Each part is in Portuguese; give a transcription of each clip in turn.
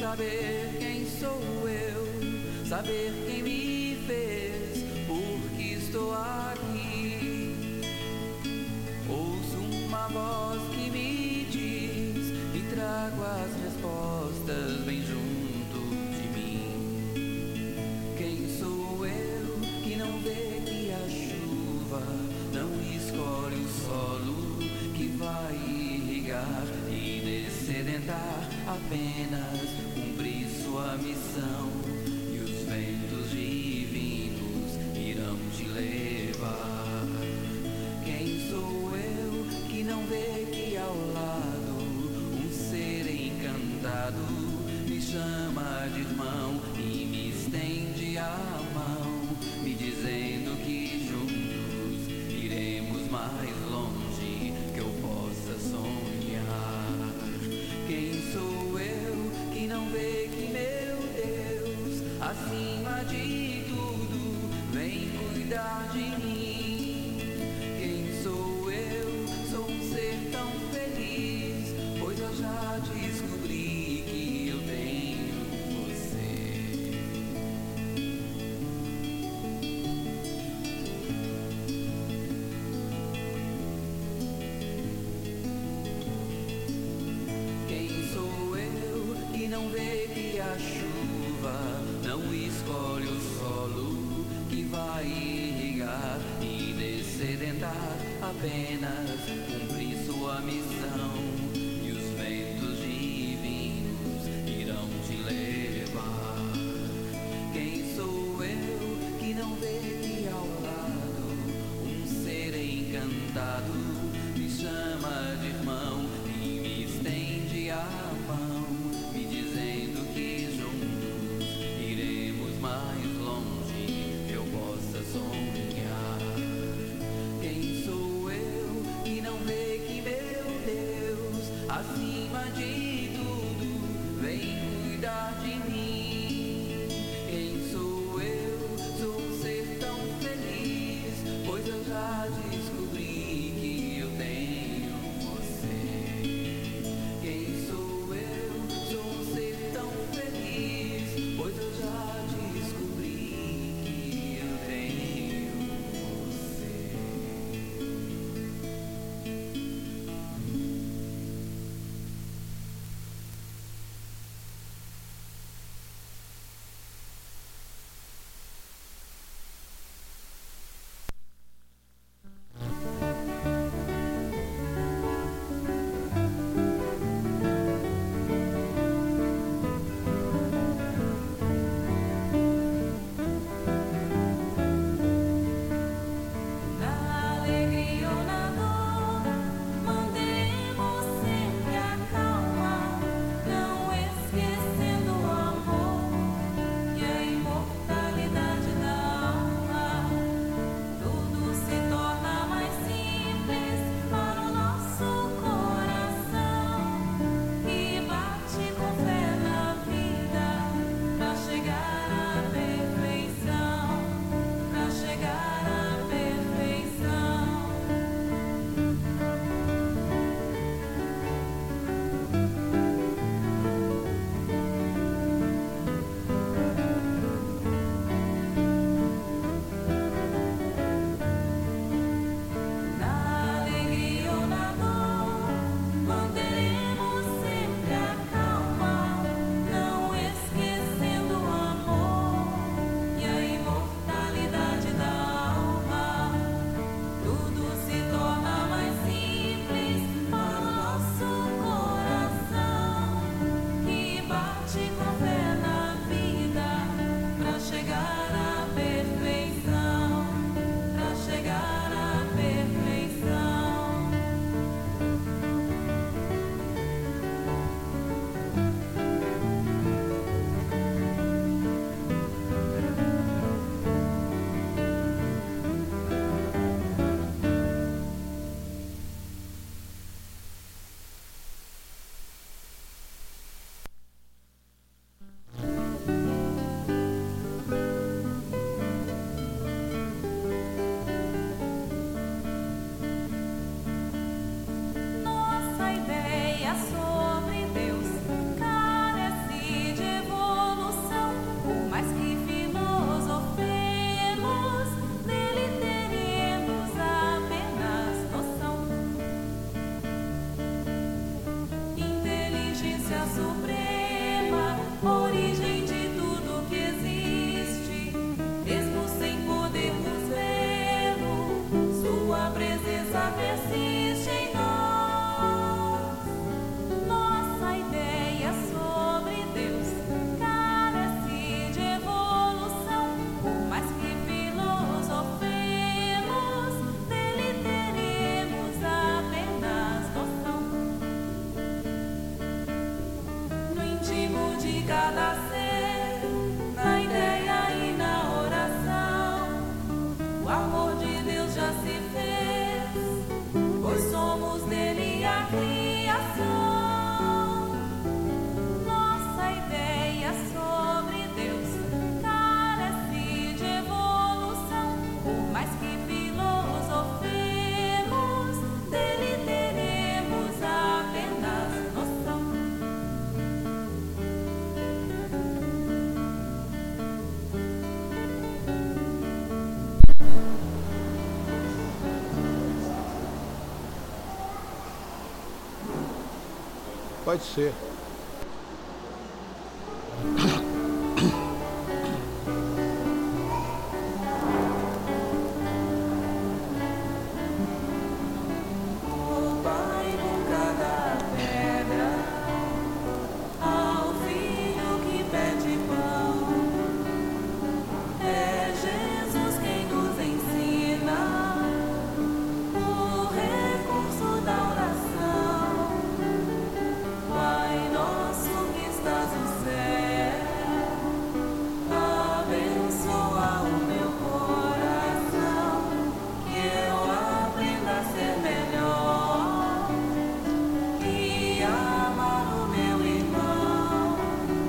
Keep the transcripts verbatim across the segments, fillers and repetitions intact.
saber quem sou eu, saber quem me fez, porque estou aqui. Ouço uma voz que me diz e trago as respostas bem junto de mim. Quem sou eu que não vê que a chuva não escolhe o solo que vai irrigar e dessedentar, apenas cumprir sua missão, e os ventos divinos irão te levar. Quem sou eu que não vê que ao lado um ser encantado me chama de irmão e me estende a mão, me dizendo que juntos iremos mais longe que eu possa sonhar. Quem sou eu que não vê que meu Deus, acima de tudo, vem cuidar de mim? Quem sou eu? Sou um ser tão feliz, pois eu já descobri que eu tenho você. Quem sou eu que não vê que a chuva não escolhe o solo que vai irrigar e dessedentar, apenas cumprir sua missão, e os ventos divinos irão te levar. Quem sou eu que não vê que ao lado um ser encantado me chama de irmão e me estende a mão, me dizendo que juntos iremos mais longe que eu possa sonhar. Quem sou eu que não vê que meu Deus, acima de tudo, vem cuidar de mim? Quem sou eu? Sou um ser tão feliz, pois eu já descobri que eu tenho você. Quem sou eu? Sou um ser tão feliz, pois eu já descobri que eu tenho você. suprema, origem de tudo que existe, mesmo sem podermos vê-lo, sua presença persiste em nós. Nossa ideia sobre Deus carece de evolução, por mais que filosofemos, dele teremos apenas noção. No íntimo de cada ser, na ideia e na oração, o amor de Deus já se fez, pois somos dele a criação. Nossa ideia sobre Deus carece de evolução, por mais que filosofemos, dele teremos apenas noção. Pode ser. O Pai nunca dá pedra ao filho que pede pão. É Jesus quem nos ensina o recurso da oração. Pai nosso que estás no céu, abençoa o meu coração, que eu aprenda a ser melhor e amar o meu irmão.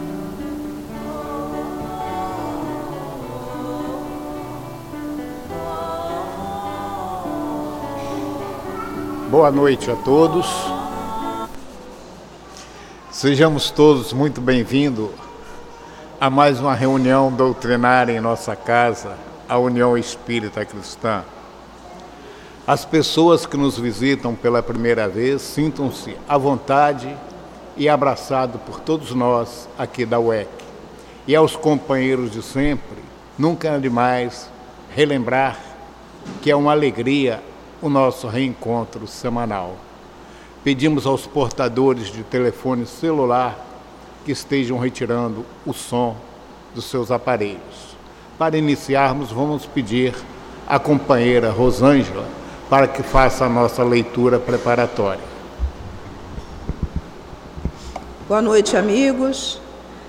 Boa noite a todos. Sejamos todos muito bem-vindos a mais uma reunião doutrinária em nossa casa, a União Espírita Cristã. As pessoas que nos visitam pela primeira vez, sintam-se à vontade e abraçados por todos nós aqui da U E C. E aos companheiros de sempre, nunca é demais relembrar que é uma alegria o nosso reencontro semanal. Pedimos aos portadores de telefone celular que estejam retirando o som dos seus aparelhos. Para iniciarmos, vamos pedir à companheira Rosângela para que faça a nossa leitura preparatória. Boa noite, amigos.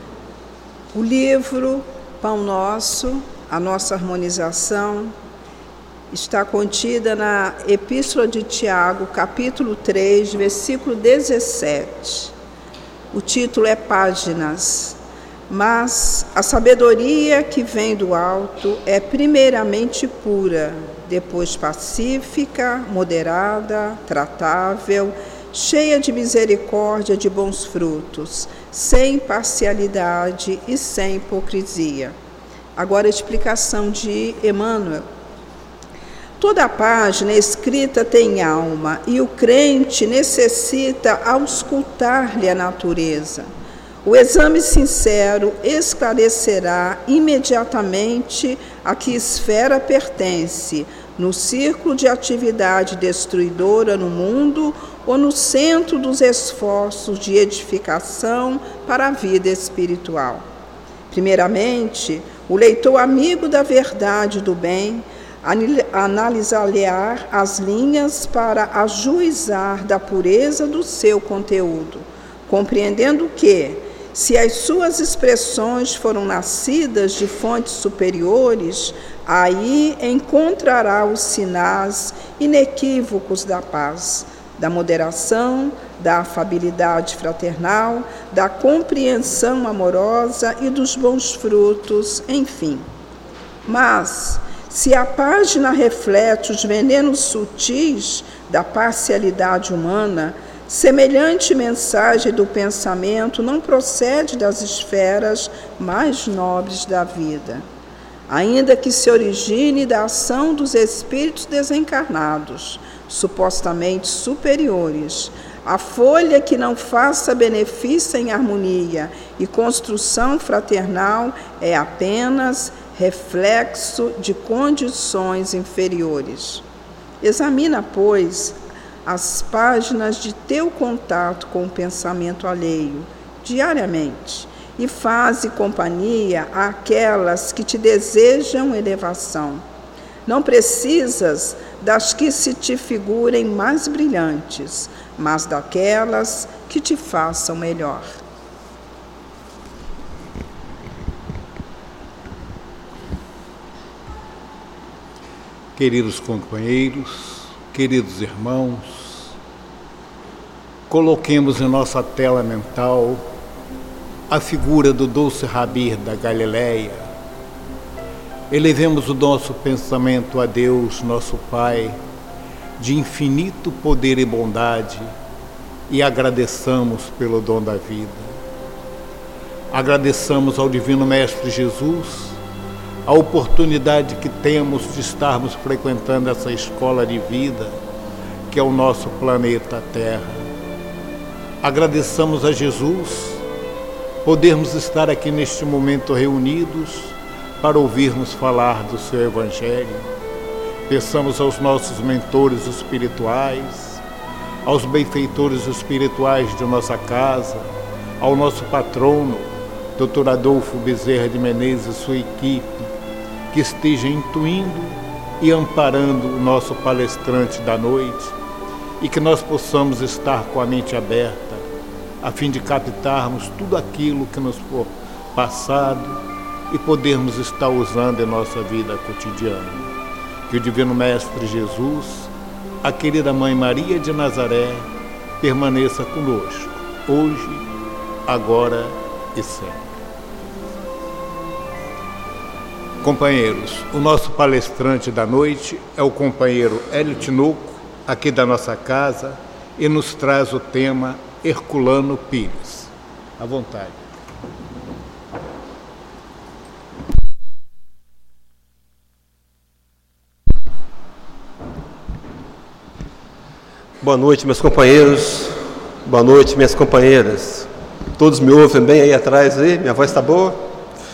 O livro Pão Nosso, a nossa harmonização, está contida na Epístola de Tiago, capítulo três, versículo dezessete. O título é Páginas. Mas a sabedoria que vem do alto é primeiramente pura, depois pacífica, moderada, tratável, cheia de misericórdia, de bons frutos, sem parcialidade e sem hipocrisia. Agora a explicação de Emmanuel. Toda a página escrita tem alma e o crente necessita auscultar-lhe a natureza. O exame sincero esclarecerá imediatamente a que esfera pertence, no círculo de atividade destruidora no mundo ou no centro dos esforços de edificação para a vida espiritual. Primeiramente, o leitor amigo da verdade e do bem analisar as linhas para ajuizar da pureza do seu conteúdo, compreendendo que, se as suas expressões foram nascidas de fontes superiores, aí encontrará os sinais inequívocos da paz, da moderação, da afabilidade fraternal, da compreensão amorosa e dos bons frutos, enfim. Mas, se a página reflete os venenos sutis da parcialidade humana, semelhante mensagem do pensamento não procede das esferas mais nobres da vida, ainda que se origine da ação dos espíritos desencarnados, supostamente superiores. A folha que não faça benefício em harmonia e construção fraternal é apenas reflexo de condições inferiores. Examina, pois, as páginas de teu contato com o pensamento alheio, diariamente, e faze companhia àquelas que te desejam elevação. Não precisas das que se te figurem mais brilhantes, mas daquelas que te façam melhor. Queridos companheiros, queridos irmãos, coloquemos em nossa tela mental a figura do doce Rabi da Galileia. Elevemos o nosso pensamento a Deus, nosso Pai, de infinito poder e bondade, e agradeçamos pelo dom da vida. Agradeçamos ao Divino Mestre Jesus a oportunidade que temos de estarmos frequentando essa escola de vida, que é o nosso planeta Terra. Agradeçamos a Jesus podermos estar aqui neste momento reunidos para ouvirmos falar do seu Evangelho. Peçamos aos nossos mentores espirituais, aos benfeitores espirituais de nossa casa, ao nosso patrono, doutor Adolfo Bezerra de Menezes e sua equipe, que esteja intuindo e amparando o nosso palestrante da noite, e que nós possamos estar com a mente aberta, a fim de captarmos tudo aquilo que nos for passado e podermos estar usando em nossa vida cotidiana. Que o Divino Mestre Jesus, a querida Mãe Maria de Nazaré, permaneça conosco, hoje, agora e sempre. Companheiros, o nosso palestrante da noite é o companheiro Hélio Tinoco, aqui da nossa casa, e nos traz o tema Herculano Pires. À vontade. Boa noite, meus companheiros. Boa noite, minhas companheiras. Todos me ouvem bem aí atrás? Aí? Minha voz está boa?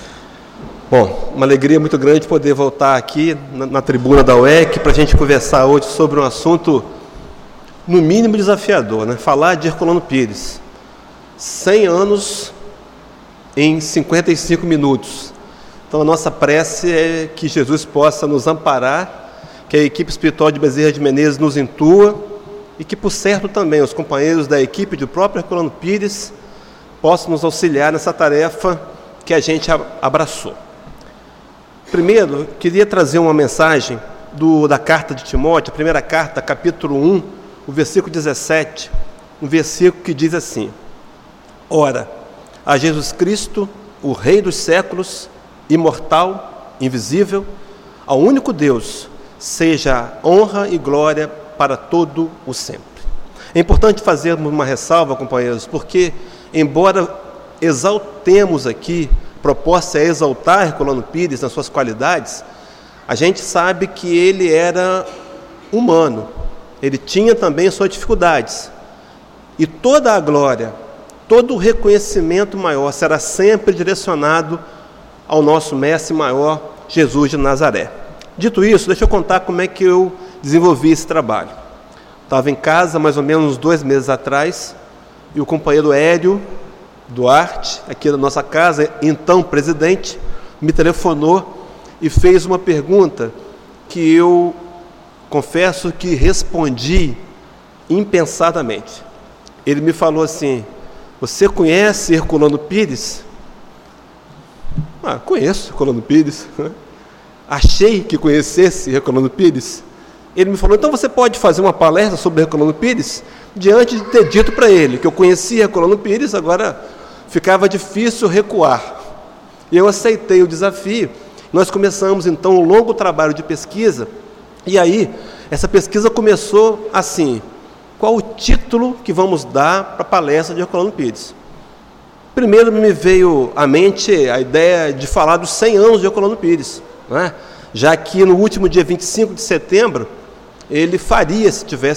Bom, uma alegria muito grande poder voltar aqui na, na tribuna da U E C para a gente conversar hoje sobre um assunto, no mínimo, desafiador, né? Falar de Herculano Pires. cem anos em cinquenta e cinco minutos. Então, a nossa prece é que Jesus possa nos amparar, que a equipe espiritual de Bezerra de Menezes nos intua e que, por certo, também os companheiros da equipe do próprio Herculano Pires possam nos auxiliar nessa tarefa que a gente abraçou. Primeiro, queria trazer uma mensagem do, da carta de Timóteo, a primeira carta, capítulo um, o versículo dezessete, um versículo que diz assim: Ora, a Jesus Cristo, o Rei dos séculos, imortal, invisível, ao único Deus, seja honra e glória para todo o sempre. É importante fazermos uma ressalva, companheiros, porque, embora exaltemos aqui, a proposta é exaltar Herculano Pires nas suas qualidades, a gente sabe que ele era humano, ele tinha também suas dificuldades, e toda a glória, todo o reconhecimento maior será sempre direcionado ao nosso mestre maior, Jesus de Nazaré. Dito isso, deixa eu contar como é que eu desenvolvi esse trabalho. Estava em casa mais ou menos uns dois meses atrás, e o companheiro Hélio Duarte, aqui da nossa casa, então presidente, me telefonou e fez uma pergunta que eu confesso que respondi impensadamente. Ele me falou assim: você conhece Herculano Pires? Ah, conheço Herculano Pires. Achei que conhecesse Herculano Pires. Ele me falou: então você pode fazer uma palestra sobre Herculano Pires? Diante de ter dito para ele que eu conhecia Herculano Pires, agora ficava difícil recuar. E eu aceitei o desafio. Nós começamos então um longo trabalho de pesquisa, e aí essa pesquisa começou assim: qual o título que vamos dar para a palestra de Herculano Pires? Primeiro me veio à mente a ideia de falar dos cem anos de Herculano Pires, né? Já que no último dia vinte e cinco de setembro, ele faria, se tivesse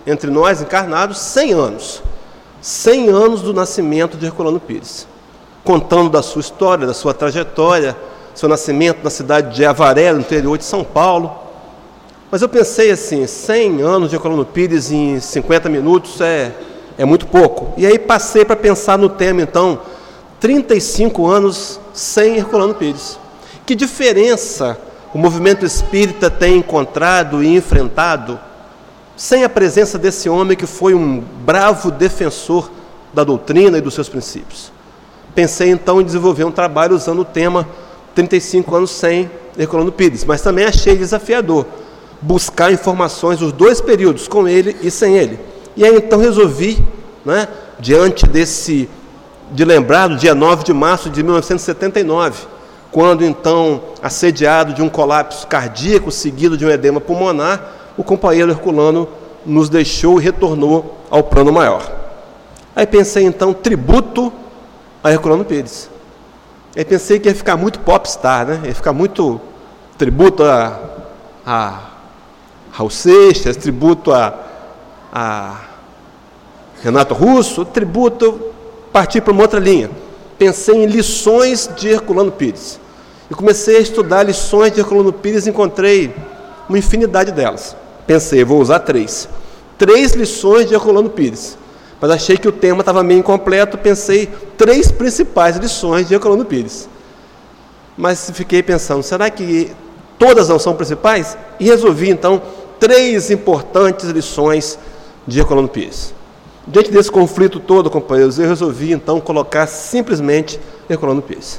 entre nós encarnados cem anos. cem anos do nascimento de Herculano Pires, contando da sua história, da sua trajetória, seu nascimento na cidade de Avaré, no interior de São Paulo. Mas eu pensei assim, cem anos de Herculano Pires em cinquenta minutos é, é muito pouco. E aí passei para pensar no tema, então, trinta e cinco anos sem Herculano Pires. Que diferença o movimento espírita tem encontrado e enfrentado sem a presença desse homem que foi um bravo defensor da doutrina e dos seus princípios. Pensei então em desenvolver um trabalho usando o tema trinta e cinco anos sem Herculano Pires, mas também achei desafiador buscar informações dos dois períodos, com ele e sem ele. E aí então resolvi, né, diante desse, de lembrar do dia nove de março de mil novecentos e setenta e nove, quando então, assediado de um colapso cardíaco seguido de um edema pulmonar, o companheiro Herculano nos deixou e retornou ao plano maior. Aí pensei então, tributo a Herculano Pires. Aí pensei que ia ficar muito popstar, né? Ia ficar muito tributo a, a Raul Seixas, tributo a, a Renato Russo, tributo, partir para uma outra linha. Pensei em lições de Herculano Pires. E comecei a estudar lições de Herculano Pires e encontrei uma infinidade delas. Pensei, vou usar três. Três lições de Herculano Pires. Mas achei que o tema estava meio incompleto, pensei três principais lições de Herculano Pires. Mas fiquei pensando, será que todas não são principais? E resolvi, então, três importantes lições de Herculano Pires. Diante desse conflito todo, companheiros, eu resolvi, então, colocar simplesmente Herculano Pires.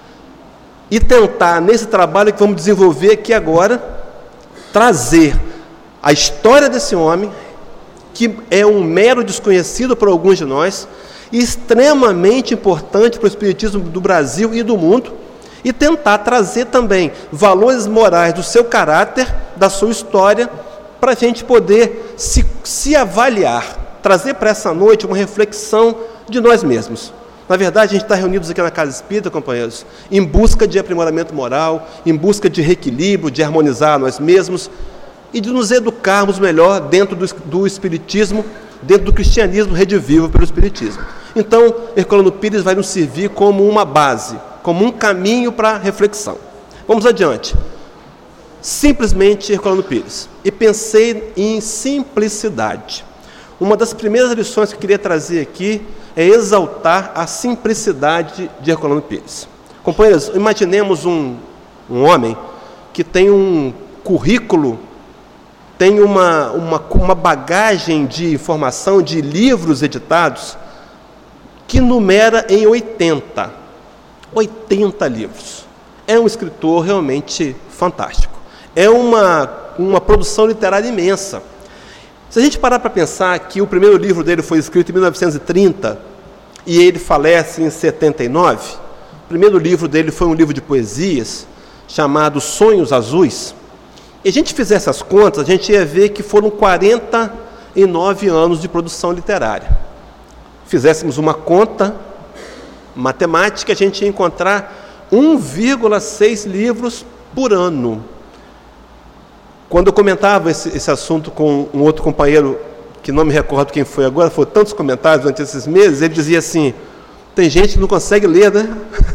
E tentar, nesse trabalho que vamos desenvolver aqui agora, trazer a história desse homem, que é um mero desconhecido para alguns de nós, e extremamente importante para o espiritismo do Brasil e do mundo, e tentar trazer também valores morais do seu caráter, da sua história, para a gente poder se, se avaliar, trazer para essa noite uma reflexão de nós mesmos. Na verdade, a gente está reunidos aqui na Casa Espírita, companheiros, em busca de aprimoramento moral, em busca de reequilíbrio, de harmonizar nós mesmos e de nos educarmos melhor dentro do, do Espiritismo, dentro do cristianismo redivivo pelo Espiritismo. Então, Herculano Pires vai nos servir como uma base, como um caminho para reflexão. Vamos adiante. Simplesmente Herculano Pires. E pensei em simplicidade. Uma das primeiras lições que eu queria trazer aqui é exaltar a simplicidade de Herculano Pires. Companheiros, imaginemos um, um homem que tem um currículo, tem uma, uma, uma bagagem de informação, de livros editados, que numera em oitenta. oitenta livros. É um escritor realmente fantástico. É uma, uma produção literária imensa. Se a gente parar para pensar que o primeiro livro dele foi escrito em mil novecentos e trinta e ele falece em setenta e nove, o primeiro livro dele foi um livro de poesias chamado Sonhos Azuis. E a gente fizesse as contas, a gente ia ver que foram quarenta e nove anos de produção literária. Fizéssemos uma conta matemática, a gente ia encontrar um vírgula seis livros por ano. Quando eu comentava esse, esse assunto com um outro companheiro, que não me recordo quem foi agora, foram tantos comentários durante esses meses, ele dizia assim, tem gente que não consegue ler, né?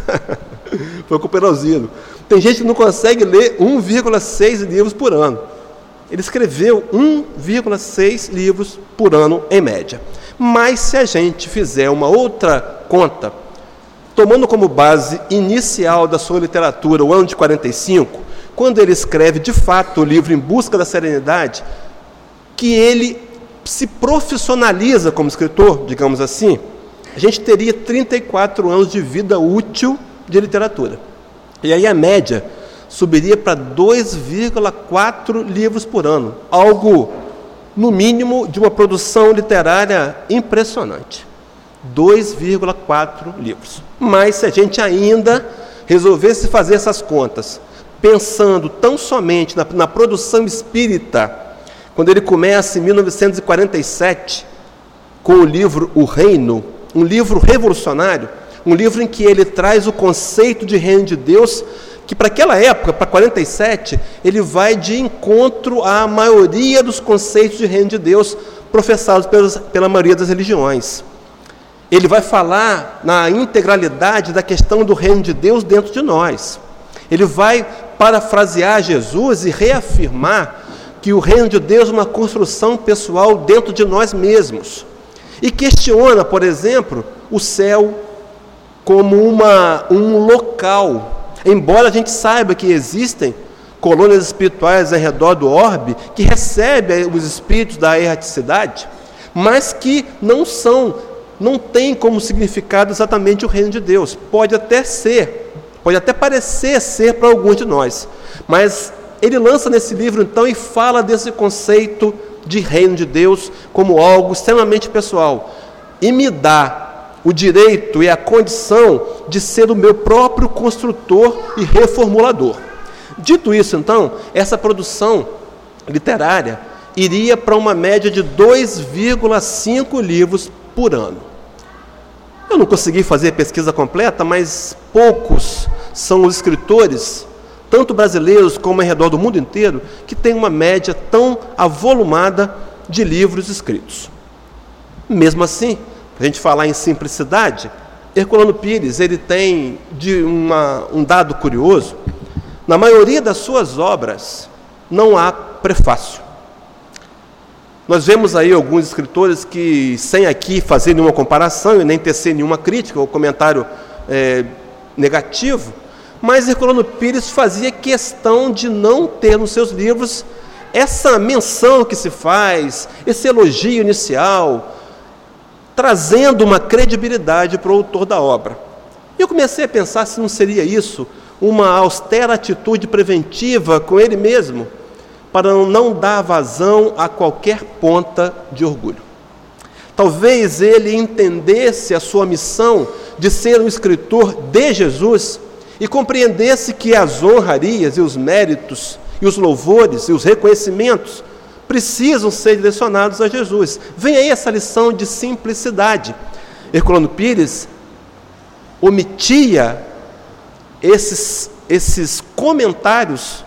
Foi o companheiro Alzino. Tem gente que não consegue ler um vírgula seis livros por ano. Ele escreveu um vírgula seis livros por ano, em média. Mas se a gente fizer uma outra conta, tomando como base inicial da sua literatura o ano de quarenta e cinco, quando ele escreve, de fato, o livro Em Busca da Serenidade, que ele se profissionaliza como escritor, digamos assim, a gente teria trinta e quatro anos de vida útil de literatura. E aí a média subiria para dois vírgula quatro livros por ano, algo, no mínimo, de uma produção literária impressionante. dois vírgula quatro livros. Mas se a gente ainda resolvesse fazer essas contas, pensando tão somente na, na produção espírita, quando ele começa em mil novecentos e quarenta e sete, com o livro O Reino, um livro revolucionário, um livro em que ele traz o conceito de reino de Deus, que para aquela época, para quarenta e sete, ele vai de encontro à maioria dos conceitos de reino de Deus professados pelos, pela maioria das religiões. Ele vai falar na integralidade da questão do reino de Deus dentro de nós. Ele vai parafrasear Jesus e reafirmar que o reino de Deus é uma construção pessoal dentro de nós mesmos. E questiona, por exemplo, o céu como uma, um local. Embora a gente saiba que existem colônias espirituais ao redor do orbe que recebem os espíritos da erraticidade, mas que não são, não tem como significado exatamente o reino de Deus. Pode até ser, pode até parecer ser para alguns de nós, mas ele lança nesse livro então e fala desse conceito de reino de Deus como algo extremamente pessoal e me dá o direito e a condição de ser o meu próprio construtor e reformulador. Dito isso, então, essa produção literária iria para uma média de dois vírgula cinco livros por ano. Eu não consegui fazer pesquisa completa, mas poucos são os escritores, tanto brasileiros como ao redor do mundo inteiro, que têm uma média tão avolumada de livros escritos. Mesmo assim, a gente falar em simplicidade, Herculano Pires ele tem de uma, um dado curioso. Na maioria das suas obras não há prefácio. Nós vemos aí alguns escritores que, sem aqui fazer nenhuma comparação e nem tecer nenhuma crítica ou comentário é, negativo, mas Herculano Pires fazia questão de não ter nos seus livros essa menção que se faz, esse elogio inicial, trazendo uma credibilidade para o autor da obra. E eu comecei a pensar se não seria isso uma austera atitude preventiva com ele mesmo, para não dar vazão a qualquer ponta de orgulho. Talvez ele entendesse a sua missão de ser um escritor de Jesus e compreendesse que as honrarias e os méritos e os louvores e os reconhecimentos precisam ser direcionados a Jesus. Vem aí essa lição de simplicidade. Herculano Pires omitia esses, esses comentários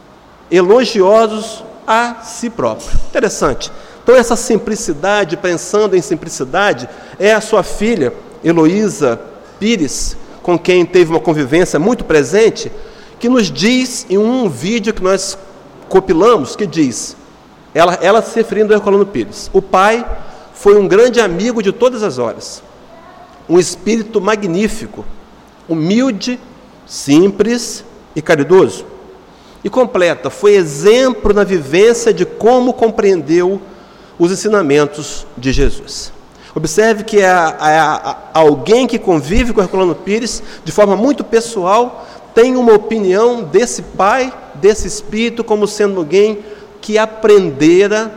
elogiosos a si próprio. Interessante. Então essa simplicidade, pensando em simplicidade, é a sua filha, Heloísa Pires, com quem teve uma convivência muito presente, que nos diz em um vídeo que nós compilamos, que diz, ela, ela se referindo a Herculano Pires, o pai foi um grande amigo de todas as horas, um espírito magnífico, humilde, simples e caridoso. E completa, foi exemplo na vivência de como compreendeu os ensinamentos de Jesus. Observe que a, a, a, alguém que convive com Herculano Pires, de forma muito pessoal, tem uma opinião desse pai, desse espírito, como sendo alguém que aprendera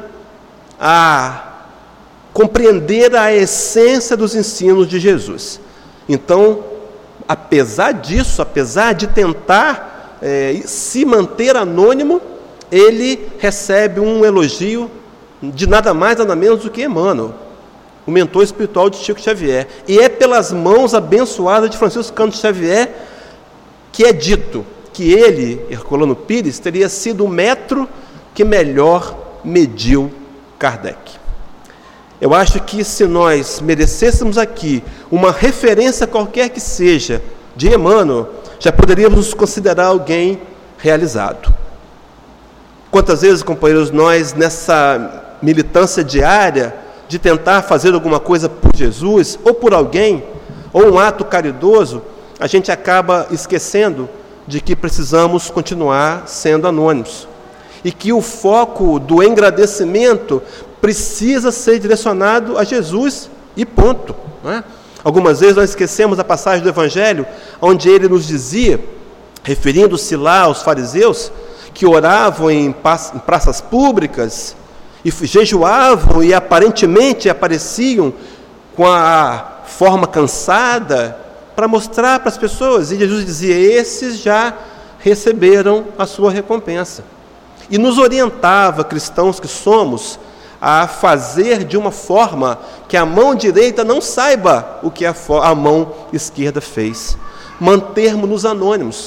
a compreender a essência dos ensinos de Jesus. Então, apesar disso, apesar de tentar é, se manter anônimo, ele recebe um elogio de nada mais, nada menos do que Emmanuel, o mentor espiritual de Chico Xavier. E é pelas mãos abençoadas de Francisco Cândido Xavier que é dito que ele, Herculano Pires, teria sido o metro que melhor mediu Kardec. Eu acho que se nós merecêssemos aqui uma referência qualquer que seja de Emmanuel, já poderíamos nos considerar alguém realizado. Quantas vezes, companheiros, nós nessa militância diária de tentar fazer alguma coisa por Jesus, ou por alguém, ou um ato caridoso, a gente acaba esquecendo de que precisamos continuar sendo anônimos. E que o foco do engrandecimento precisa ser direcionado a Jesus e ponto. Não é? Algumas vezes nós esquecemos a passagem do Evangelho, onde ele nos dizia, referindo-se lá aos fariseus, que oravam em praças públicas, e jejuavam e aparentemente apareciam com a forma cansada para mostrar para as pessoas. E Jesus dizia, esses já receberam a sua recompensa. E nos orientava, cristãos que somos, a fazer de uma forma que a mão direita não saiba o que a, a mão esquerda fez. Mantermos-nos anônimos.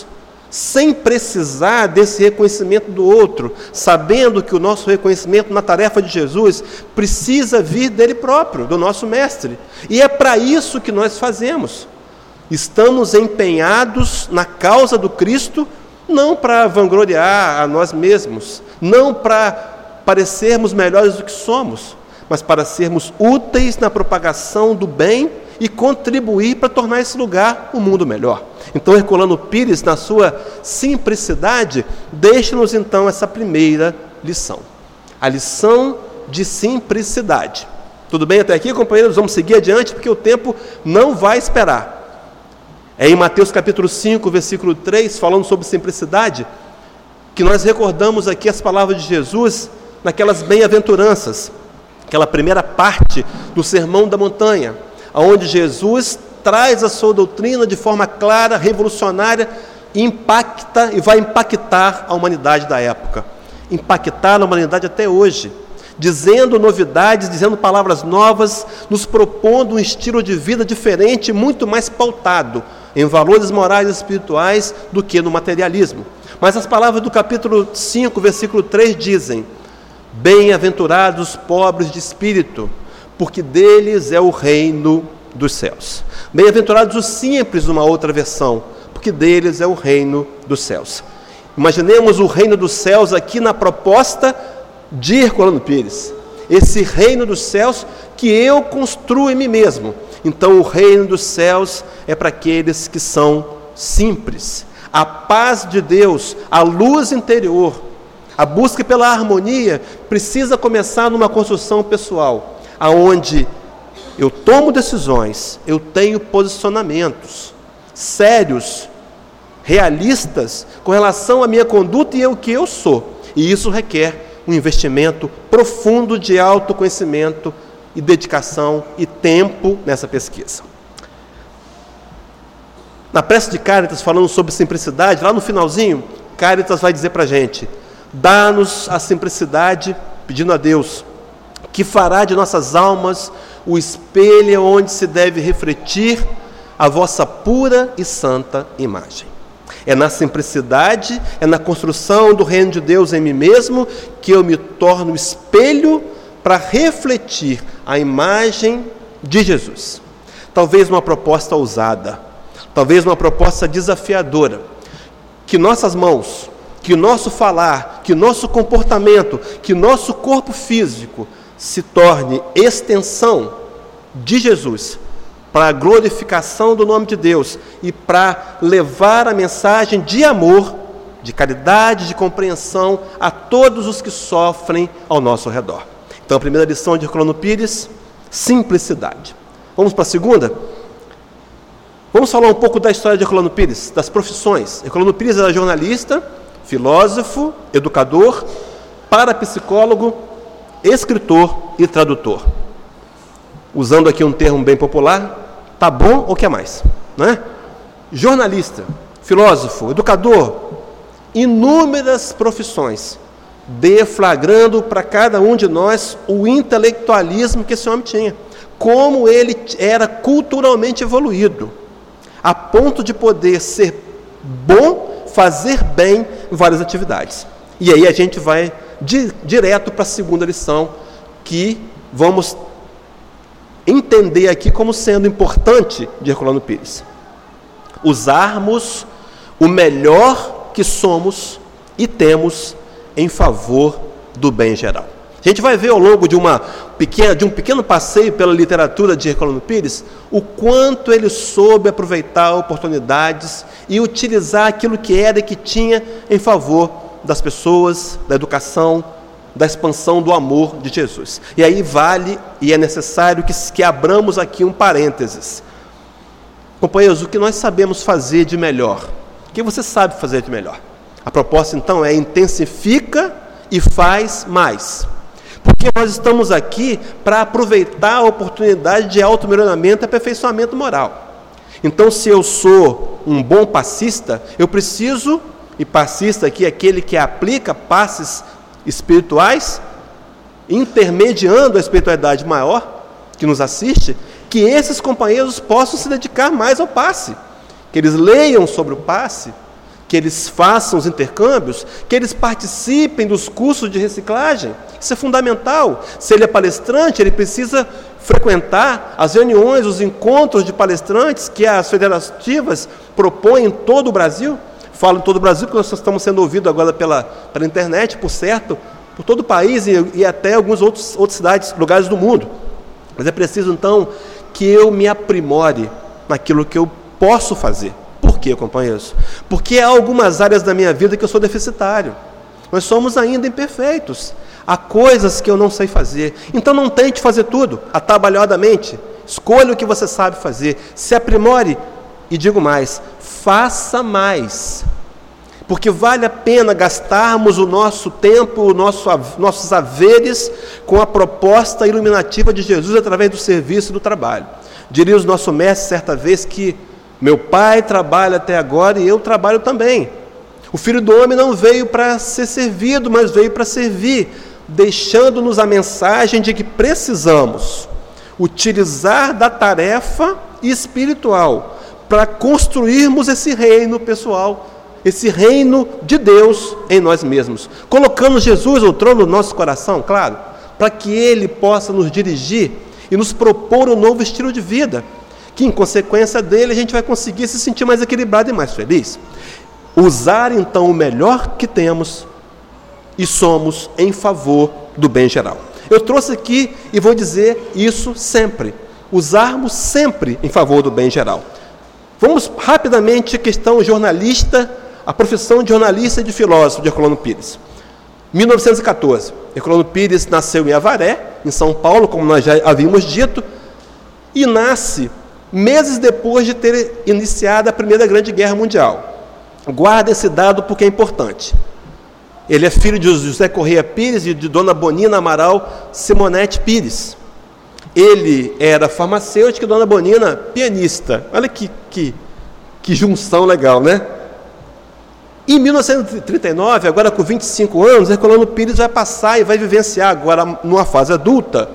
sem precisar desse reconhecimento do outro, sabendo que o nosso reconhecimento na tarefa de Jesus precisa vir dele próprio, do nosso Mestre. E é para isso que nós fazemos. Estamos empenhados na causa do Cristo, não para vangloriar a nós mesmos, não para parecermos melhores do que somos, mas para sermos úteis na propagação do bem e contribuir para tornar esse lugar um mundo melhor. Então, Herculano Pires, na sua simplicidade, deixa-nos então essa primeira lição. A lição de simplicidade. Tudo bem até aqui, companheiros? Vamos seguir adiante, porque o tempo não vai esperar. É em Mateus capítulo cinco, versículo três, falando sobre simplicidade, que nós recordamos aqui as palavras de Jesus naquelas bem-aventuranças, aquela primeira parte do Sermão da Montanha, onde Jesus traz a sua doutrina de forma clara, revolucionária, e impacta e vai impactar a humanidade da época, impactar a humanidade até hoje, dizendo novidades, dizendo palavras novas, nos propondo um estilo de vida diferente, muito mais pautado em valores morais e espirituais do que no materialismo. Mas as palavras do capítulo cinco, versículo três dizem: bem-aventurados os pobres de espírito, porque deles é o reino dos céus. Bem-aventurados os simples, uma outra versão, porque deles é o reino dos céus. Imaginemos o reino dos céus aqui na proposta de Herculano Pires. Esse reino dos céus que eu construo em mim mesmo. Então o reino dos céus é para aqueles que são simples. A paz de Deus, a luz interior, a busca pela harmonia precisa começar numa construção pessoal, aonde eu tomo decisões, eu tenho posicionamentos sérios, realistas, com relação à minha conduta e ao que eu sou. E isso requer um investimento profundo de autoconhecimento e dedicação e tempo nessa pesquisa. Na prece de Cáritas, falando sobre simplicidade, lá no finalzinho, Cáritas vai dizer para a gente: dá-nos a simplicidade, pedindo a Deus, que fará de nossas almas o espelho onde se deve refletir a vossa pura e santa imagem. É na simplicidade, é na construção do reino de Deus em mim mesmo, que eu me torno espelho para refletir a imagem de Jesus. Talvez uma proposta ousada, talvez uma proposta desafiadora, que nossas mãos, que nosso falar, que nosso comportamento, que nosso corpo físico se torne extensão de Jesus, para a glorificação do nome de Deus e para levar a mensagem de amor, de caridade, de compreensão a todos os que sofrem ao nosso redor. Então, a primeira lição de Herculano Pires, simplicidade. Vamos para a segunda? Vamos falar um pouco da história de Herculano Pires, das profissões. Herculano Pires era jornalista, filósofo, educador, parapsicólogo, escritor e tradutor. Usando aqui um termo bem popular, tá bom ou quer mais? Né? Jornalista, filósofo, educador, inúmeras profissões, deflagrando para cada um de nós o intelectualismo que esse homem tinha, como ele era culturalmente evoluído, a ponto de poder ser bom, fazer bem várias atividades. E aí a gente vai di- direto para a segunda lição, que vamos entender aqui como sendo importante de Herculano Pires. Usarmos o melhor que somos e temos em favor do bem geral. A gente vai ver ao longo de, uma pequena, de um pequeno passeio pela literatura de Herculano Pires o quanto ele soube aproveitar oportunidades e utilizar aquilo que era e que tinha em favor das pessoas, da educação, da expansão do amor de Jesus. E aí vale e é necessário que, que abramos aqui um parênteses. Companheiros, o que nós sabemos fazer de melhor? O que você sabe fazer de melhor? A proposta, então, é intensifica e faz mais. Porque nós estamos aqui para aproveitar a oportunidade de auto-melhoramento e aperfeiçoamento moral. Então, se eu sou um bom passista, eu preciso, e passista aqui é aquele que aplica passes espirituais, intermediando a espiritualidade maior que nos assiste, que esses companheiros possam se dedicar mais ao passe, que eles leiam sobre o passe, que eles façam os intercâmbios, que eles participem dos cursos de reciclagem. Isso é fundamental. Se ele é palestrante, ele precisa frequentar as reuniões, os encontros de palestrantes que as federativas propõem em todo o Brasil. Falo em todo o Brasil porque nós estamos sendo ouvidos agora pela, pela internet, por certo, por todo o país e, e até algumas outros, outras cidades, lugares do mundo. Mas é preciso, então, que eu me aprimore naquilo que eu posso fazer. Por quê, companheiros? Porque há algumas áreas da minha vida que eu sou deficitário. Nós somos ainda imperfeitos. Há coisas que eu não sei fazer. Então não tente fazer tudo atabalhadamente. Escolha o que você sabe fazer. Se aprimore. E digo mais, faça mais. Porque vale a pena gastarmos o nosso tempo, o nosso, nossos haveres com a proposta iluminativa de Jesus através do serviço e do trabalho. Diria o nosso mestre certa vez que meu pai trabalha até agora e eu trabalho também. O Filho do Homem não veio para ser servido, mas veio para servir, deixando-nos a mensagem de que precisamos utilizar da tarefa espiritual para construirmos esse reino pessoal, esse reino de Deus em nós mesmos, colocando Jesus ao trono do nosso coração, claro, para que Ele possa nos dirigir e nos propor um novo estilo de vida, que em consequência dele a gente vai conseguir se sentir mais equilibrado e mais feliz. Usar então o melhor que temos e somos em favor do bem geral. Eu trouxe aqui e vou dizer isso sempre, usarmos sempre em favor do bem geral. Vamos rapidamente à questão jornalista, a profissão de jornalista e de filósofo de Herculano Pires. mil novecentos e catorze, Herculano Pires nasceu em Avaré, em São Paulo, como nós já havíamos dito, e nasce meses depois de ter iniciado a Primeira Grande Guerra Mundial. Guarda esse dado porque é importante. Ele é filho de José Correia Pires e de Dona Bonina Amaral Simonete Pires. Ele era farmacêutico e Dona Bonina pianista. Olha que, que, que junção legal, né? Em mil novecentos e trinta e nove, agora com vinte e cinco anos, Herculano Pires vai passar e vai vivenciar agora, numa fase adulta,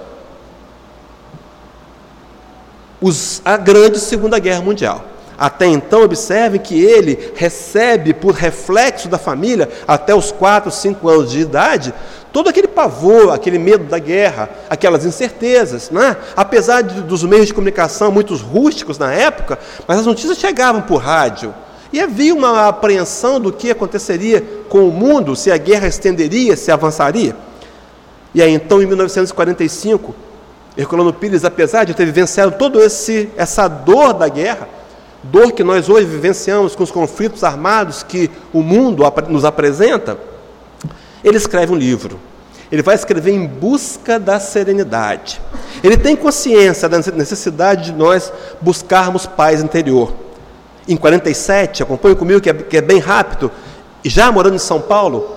os, a grande Segunda Guerra Mundial. Até então, observem que ele recebe, por reflexo da família, até os quatro, cinco anos de idade, todo aquele pavor, aquele medo da guerra, aquelas incertezas, né? Apesar de, dos meios de comunicação muitos rústicos na época, mas as notícias chegavam por rádio. E havia uma apreensão do que aconteceria com o mundo, se a guerra estenderia, se avançaria. E aí, então, em mil novecentos e quarenta e cinco, Herculano Pires, apesar de ter vivenciado toda essa dor da guerra, dor que nós hoje vivenciamos com os conflitos armados que o mundo nos apresenta, ele escreve um livro. Ele vai escrever Em Busca da Serenidade. Ele tem consciência da necessidade de nós buscarmos paz interior. Em quarenta e sete, acompanhe comigo que é, que é bem rápido, já morando em São Paulo,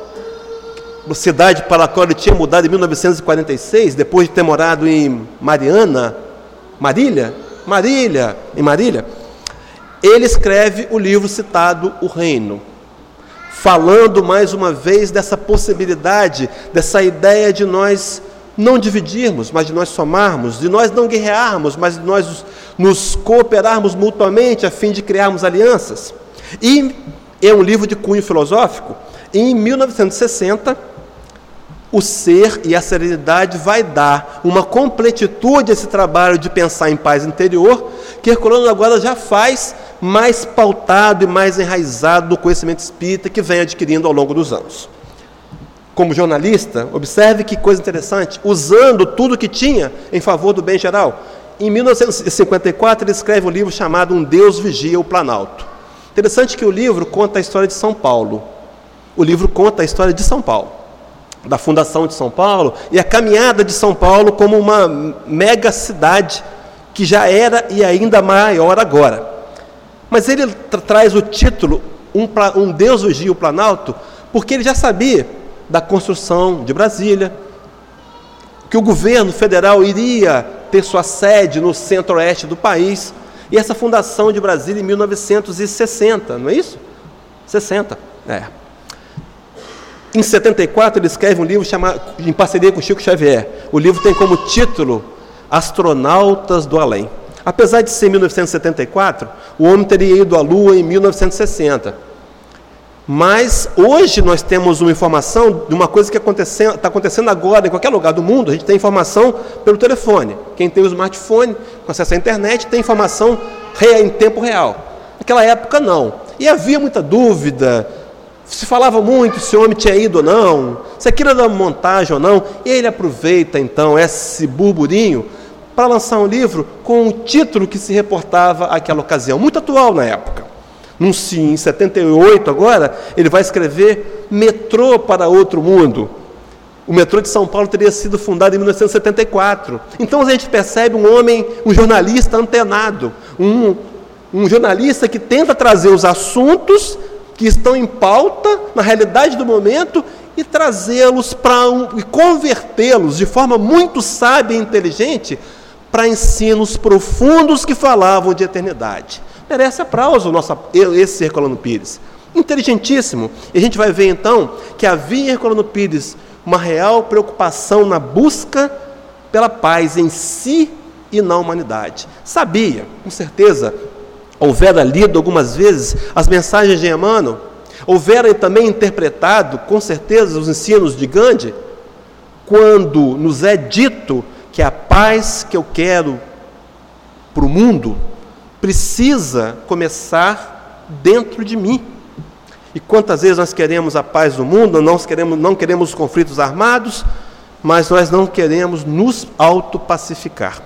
cidade para a qual ele tinha mudado em mil novecentos e quarenta e seis, depois de ter morado em Mariana, Marília, Marília, em Marília, ele escreve o livro citado O Reino, falando mais uma vez dessa possibilidade, dessa ideia de nós não dividirmos, mas de nós somarmos, de nós não guerrearmos, mas de nós nos cooperarmos mutuamente a fim de criarmos alianças. E é um livro de cunho filosófico. E em mil novecentos e sessenta, o ser e a serenidade vai dar uma completitude a esse trabalho de pensar em paz interior, que Herculano agora já faz mais pautado e mais enraizado no conhecimento espírita que vem adquirindo ao longo dos anos. Como jornalista, observe que coisa interessante, usando tudo que tinha em favor do bem geral. Em mil novecentos e cinquenta e quatro, ele escreve um livro chamado Um Deus Vigia o Planalto. Interessante que o livro conta a história de São Paulo. O livro conta a história de São Paulo, da fundação de São Paulo e a caminhada de São Paulo como uma mega cidade que já era e ainda maior agora. Mas ele tra- traz o título um, um Deus Vigia o Planalto porque ele já sabia da construção de Brasília, que o governo federal iria ter sua sede no centro-oeste do país, e essa fundação de Brasília em mil novecentos e sessenta, não é isso? sessenta, é. Em setenta e quatro ele escreve um livro chamado, em parceria com Chico Xavier. O livro tem como título Astronautas do Além. Apesar de ser mil novecentos e setenta e quatro, o homem teria ido à Lua em mil novecentos e sessenta. Mas hoje nós temos uma informação de uma coisa que está acontecendo agora em qualquer lugar do mundo. A gente tem informação pelo telefone. Quem tem o smartphone, com acesso à internet, tem informação em tempo real. Naquela época não. E havia muita dúvida, se falava muito se o homem tinha ido ou não, se aquilo era montagem ou não. E ele aproveita então esse burburinho para lançar um livro com o título que se reportava àquela ocasião, muito atual na época. Num, em setenta e oito agora, ele vai escrever Metrô para Outro Mundo. O metrô de São Paulo teria sido fundado em mil novecentos e setenta e quatro. Então a gente percebe um homem, um jornalista antenado, um, um jornalista que tenta trazer os assuntos que estão em pauta, na realidade do momento, e trazê-los para um, e convertê-los de forma muito sábia e inteligente para ensinos profundos que falavam de eternidade. Merece aplauso nosso, esse Herculano Pires. Inteligentíssimo. E a gente vai ver então que havia em Herculano Pires uma real preocupação na busca pela paz em si e na humanidade. Sabia, com certeza, houvera lido algumas vezes as mensagens de Emmanuel, houvera também interpretado, com certeza, os ensinos de Gandhi, quando nos é dito que a paz que eu quero para o mundo precisa começar dentro de mim. E quantas vezes nós queremos a paz do mundo, nós queremos, não queremos os conflitos armados, mas nós não queremos nos autopacificar.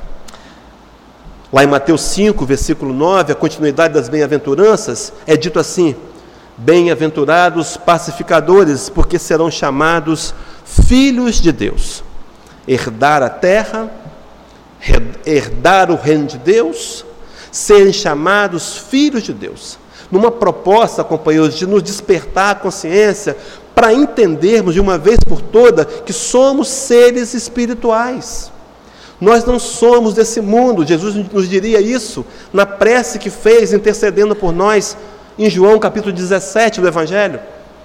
Lá em Mateus cinco, versículo nove, a continuidade das bem-aventuranças, é dito assim: bem-aventurados pacificadores, porque serão chamados filhos de Deus. Herdar a terra, herdar o reino de Deus, serem chamados filhos de Deus. Numa proposta, companheiros, de nos despertar a consciência para entendermos de uma vez por toda que somos seres espirituais. Nós não somos desse mundo. Jesus nos diria isso na prece que fez intercedendo por nós em João capítulo dezessete do Evangelho.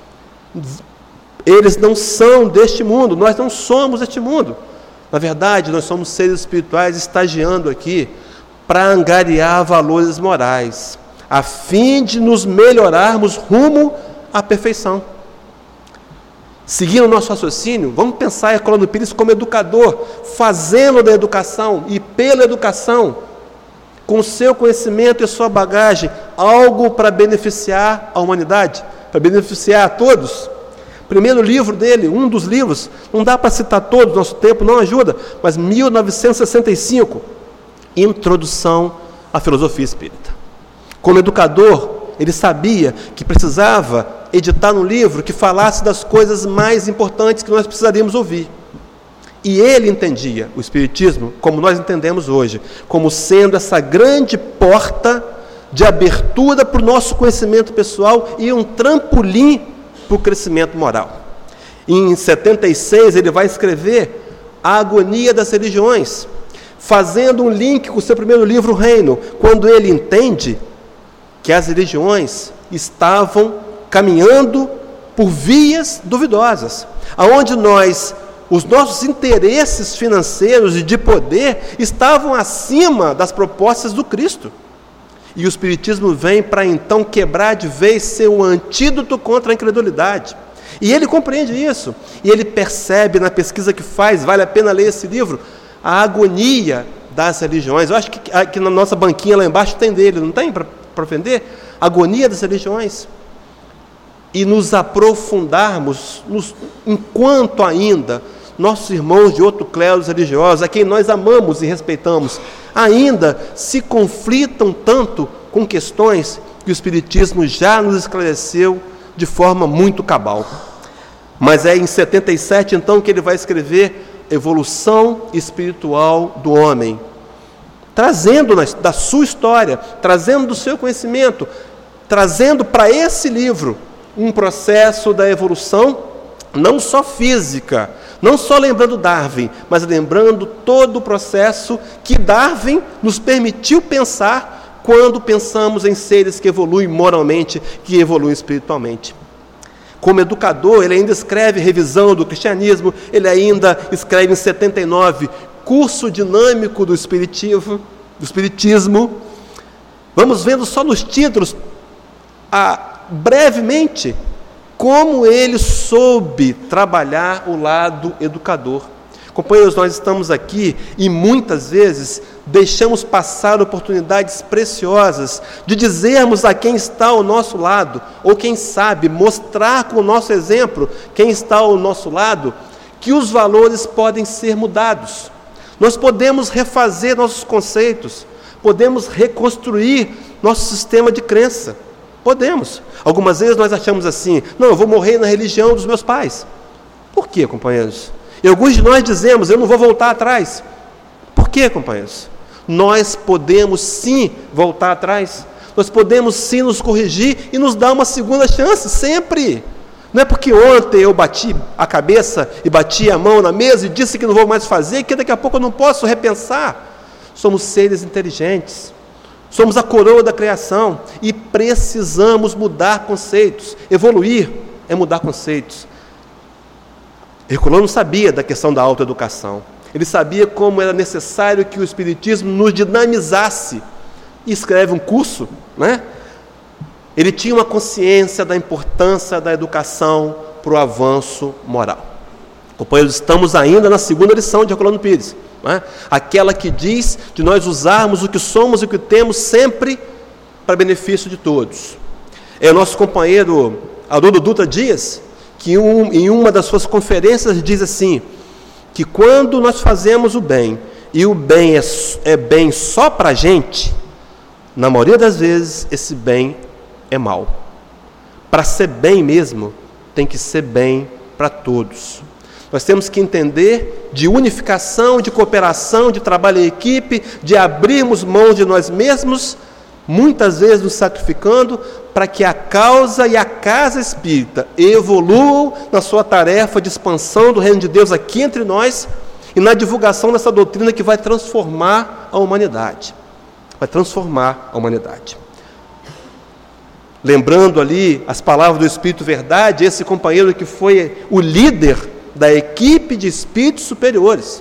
Eles não são deste mundo, nós não somos deste mundo. Na verdade, nós somos seres espirituais estagiando aqui para angariar valores morais, a fim de nos melhorarmos rumo à perfeição. Seguindo o nosso raciocínio, vamos pensar em Herculano Pires como educador, fazendo da educação e pela educação, com o seu conhecimento e sua bagagem, algo para beneficiar a humanidade, para beneficiar a todos. Primeiro livro dele, um dos livros, não dá para citar todos, nosso tempo não ajuda, mas mil novecentos e sessenta e cinco, Introdução à Filosofia Espírita. Como educador, ele sabia que precisava editar um livro que falasse das coisas mais importantes que nós precisaríamos ouvir. E ele entendia o Espiritismo, como nós entendemos hoje, como sendo essa grande porta de abertura para o nosso conhecimento pessoal e um trampolim para o crescimento moral. Em setenta e seis, ele vai escrever A Agonia das Religiões, fazendo um link com o seu primeiro livro, O Reino, quando ele entende que as religiões estavam caminhando por vias duvidosas, aonde nós, os nossos interesses financeiros e de poder estavam acima das propostas do Cristo. E o Espiritismo vem para então quebrar de vez, ser um antídoto contra a incredulidade. E ele compreende isso, e ele percebe na pesquisa que faz, vale a pena ler esse livro, A Agonia das Religiões. Eu acho que aqui na nossa banquinha lá embaixo tem dele, não tem para vender? Agonia das Religiões. E nos aprofundarmos, nos, enquanto ainda nossos irmãos de outro clero religiosos, a quem nós amamos e respeitamos, ainda se conflitam tanto com questões que o Espiritismo já nos esclareceu de forma muito cabal. Mas é em setenta e sete, então, que ele vai escrever Evolução Espiritual do Homem, trazendo da sua história, trazendo do seu conhecimento, trazendo para esse livro um processo da evolução, não só física, não só lembrando Darwin, mas lembrando todo o processo que Darwin nos permitiu pensar quando pensamos em seres que evoluem moralmente, que evoluem espiritualmente. Como educador, ele ainda escreve Revisão do Cristianismo, ele ainda escreve em setenta e nove Curso Dinâmico do Espiritismo. Do Espiritismo. Vamos vendo só nos títulos, a, brevemente, como ele soube trabalhar o lado educador. Companheiros, nós estamos aqui e muitas vezes deixamos passar oportunidades preciosas de dizermos a quem está ao nosso lado, ou quem sabe, mostrar com o nosso exemplo, quem está ao nosso lado, que os valores podem ser mudados. Nós podemos refazer nossos conceitos, podemos reconstruir nosso sistema de crença. Podemos. Algumas vezes nós achamos assim, não, eu vou morrer na religião dos meus pais. Por quê, companheiros? E alguns de nós dizemos, eu não vou voltar atrás. Por quê, companheiros? Nós podemos sim voltar atrás. Nós podemos sim nos corrigir e nos dar uma segunda chance, sempre. Não é porque ontem eu bati a cabeça e bati a mão na mesa e disse que não vou mais fazer, que daqui a pouco eu não posso repensar. Somos seres inteligentes. Somos a coroa da criação e precisamos mudar conceitos. Evoluir é mudar conceitos. Herculano sabia da questão da autoeducação. Ele sabia como era necessário que o Espiritismo nos dinamizasse. E escreve um curso, né? Ele tinha uma consciência da importância da educação para o avanço moral. Companheiros, estamos ainda na segunda lição de Herculano Pires, né? Aquela que diz de nós usarmos o que somos e o que temos sempre para benefício de todos. É o nosso companheiro Haroldo Dutra Dias, que um, em uma das suas conferências diz assim, que quando nós fazemos o bem, e o bem é, é bem só para a gente, na maioria das vezes esse bem é mal. Para ser bem mesmo, tem que ser bem para todos. Nós temos que entender de unificação, de cooperação, de trabalho em equipe, de abrirmos mão de nós mesmos, muitas vezes nos sacrificando, para que a causa e a casa espírita evoluam na sua tarefa de expansão do reino de Deus aqui entre nós e na divulgação dessa doutrina que vai transformar a humanidade. Vai transformar a humanidade. Lembrando ali as palavras do Espírito Verdade, esse companheiro que foi o líder da equipe de espíritos superiores,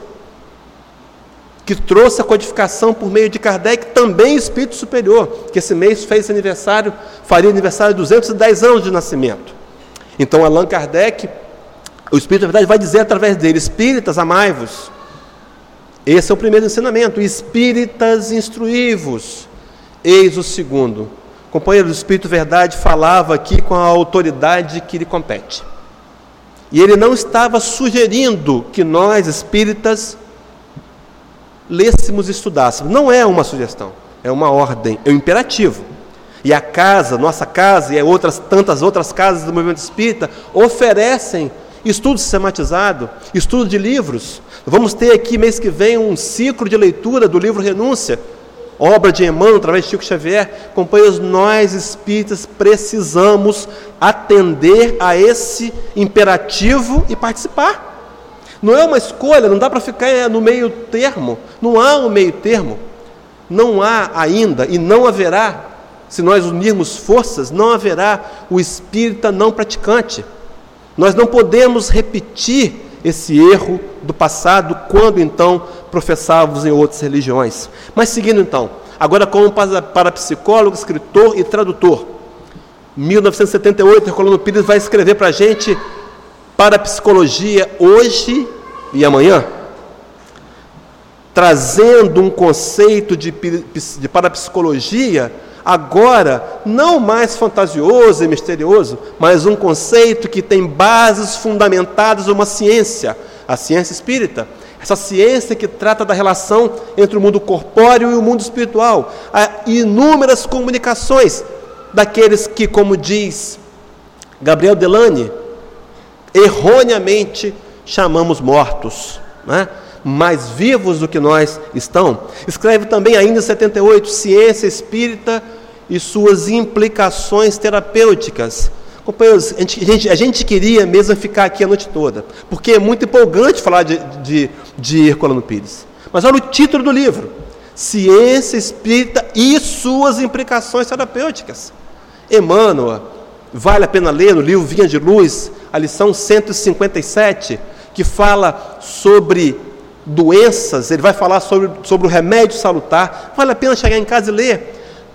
que trouxe a codificação por meio de Kardec, também espírito superior, que esse mês fez aniversário, faria aniversário de duzentos e dez anos de nascimento. Então Allan Kardec, o Espírito da Verdade vai dizer através dele, espíritas, amai-vos. Esse é o primeiro ensinamento, espíritas, instruí-vos. Eis o segundo. Companheiro, o Espírito Verdade falava aqui com a autoridade que lhe compete. E ele não estava sugerindo que nós, espíritas, lêssemos e estudássemos. Não é uma sugestão, é uma ordem, é um imperativo. E a casa, nossa casa e outras tantas outras casas do movimento espírita oferecem estudo sistematizado, estudo de livros. Vamos ter aqui mês que vem um ciclo de leitura do livro Renúncia, obra de Emmanuel, através de Chico Xavier. Companheiros, nós espíritas precisamos atender a esse imperativo e participar. Não é uma escolha, não dá para ficar no meio termo, não há um meio termo, não há ainda e não haverá, se nós unirmos forças, não haverá o espírita não praticante. Nós não podemos repetir esse erro do passado, quando então professávamos em outras religiões. Mas seguindo então, agora como parapsicólogo, escritor e tradutor, mil novecentos e setenta e oito, Herculano Pires vai escrever para a gente Parapsicologia hoje e amanhã, trazendo um conceito de, de parapsicologia agora não mais fantasioso e misterioso, mas um conceito que tem bases fundamentadas numa ciência, a ciência espírita. Essa ciência que trata da relação entre o mundo corpóreo e o mundo espiritual. Há inúmeras comunicações daqueles que, como diz Gabriel Delany, erroneamente chamamos mortos, né? Mais vivos do que nós estão. Escreve também ainda em setenta e oito, Ciência Espírita e suas implicações terapêuticas. Companheiros, a gente, a, gente, a gente queria mesmo ficar aqui a noite toda, porque é muito empolgante falar de, de, de Herculano Pires. Mas olha o título do livro, Ciência Espírita e suas implicações terapêuticas. Emmanuel, vale a pena ler no livro Vinha de Luz, a lição cento e cinquenta e sete, que fala sobre doenças, ele vai falar sobre, sobre o remédio salutar. Vale a pena chegar em casa e ler.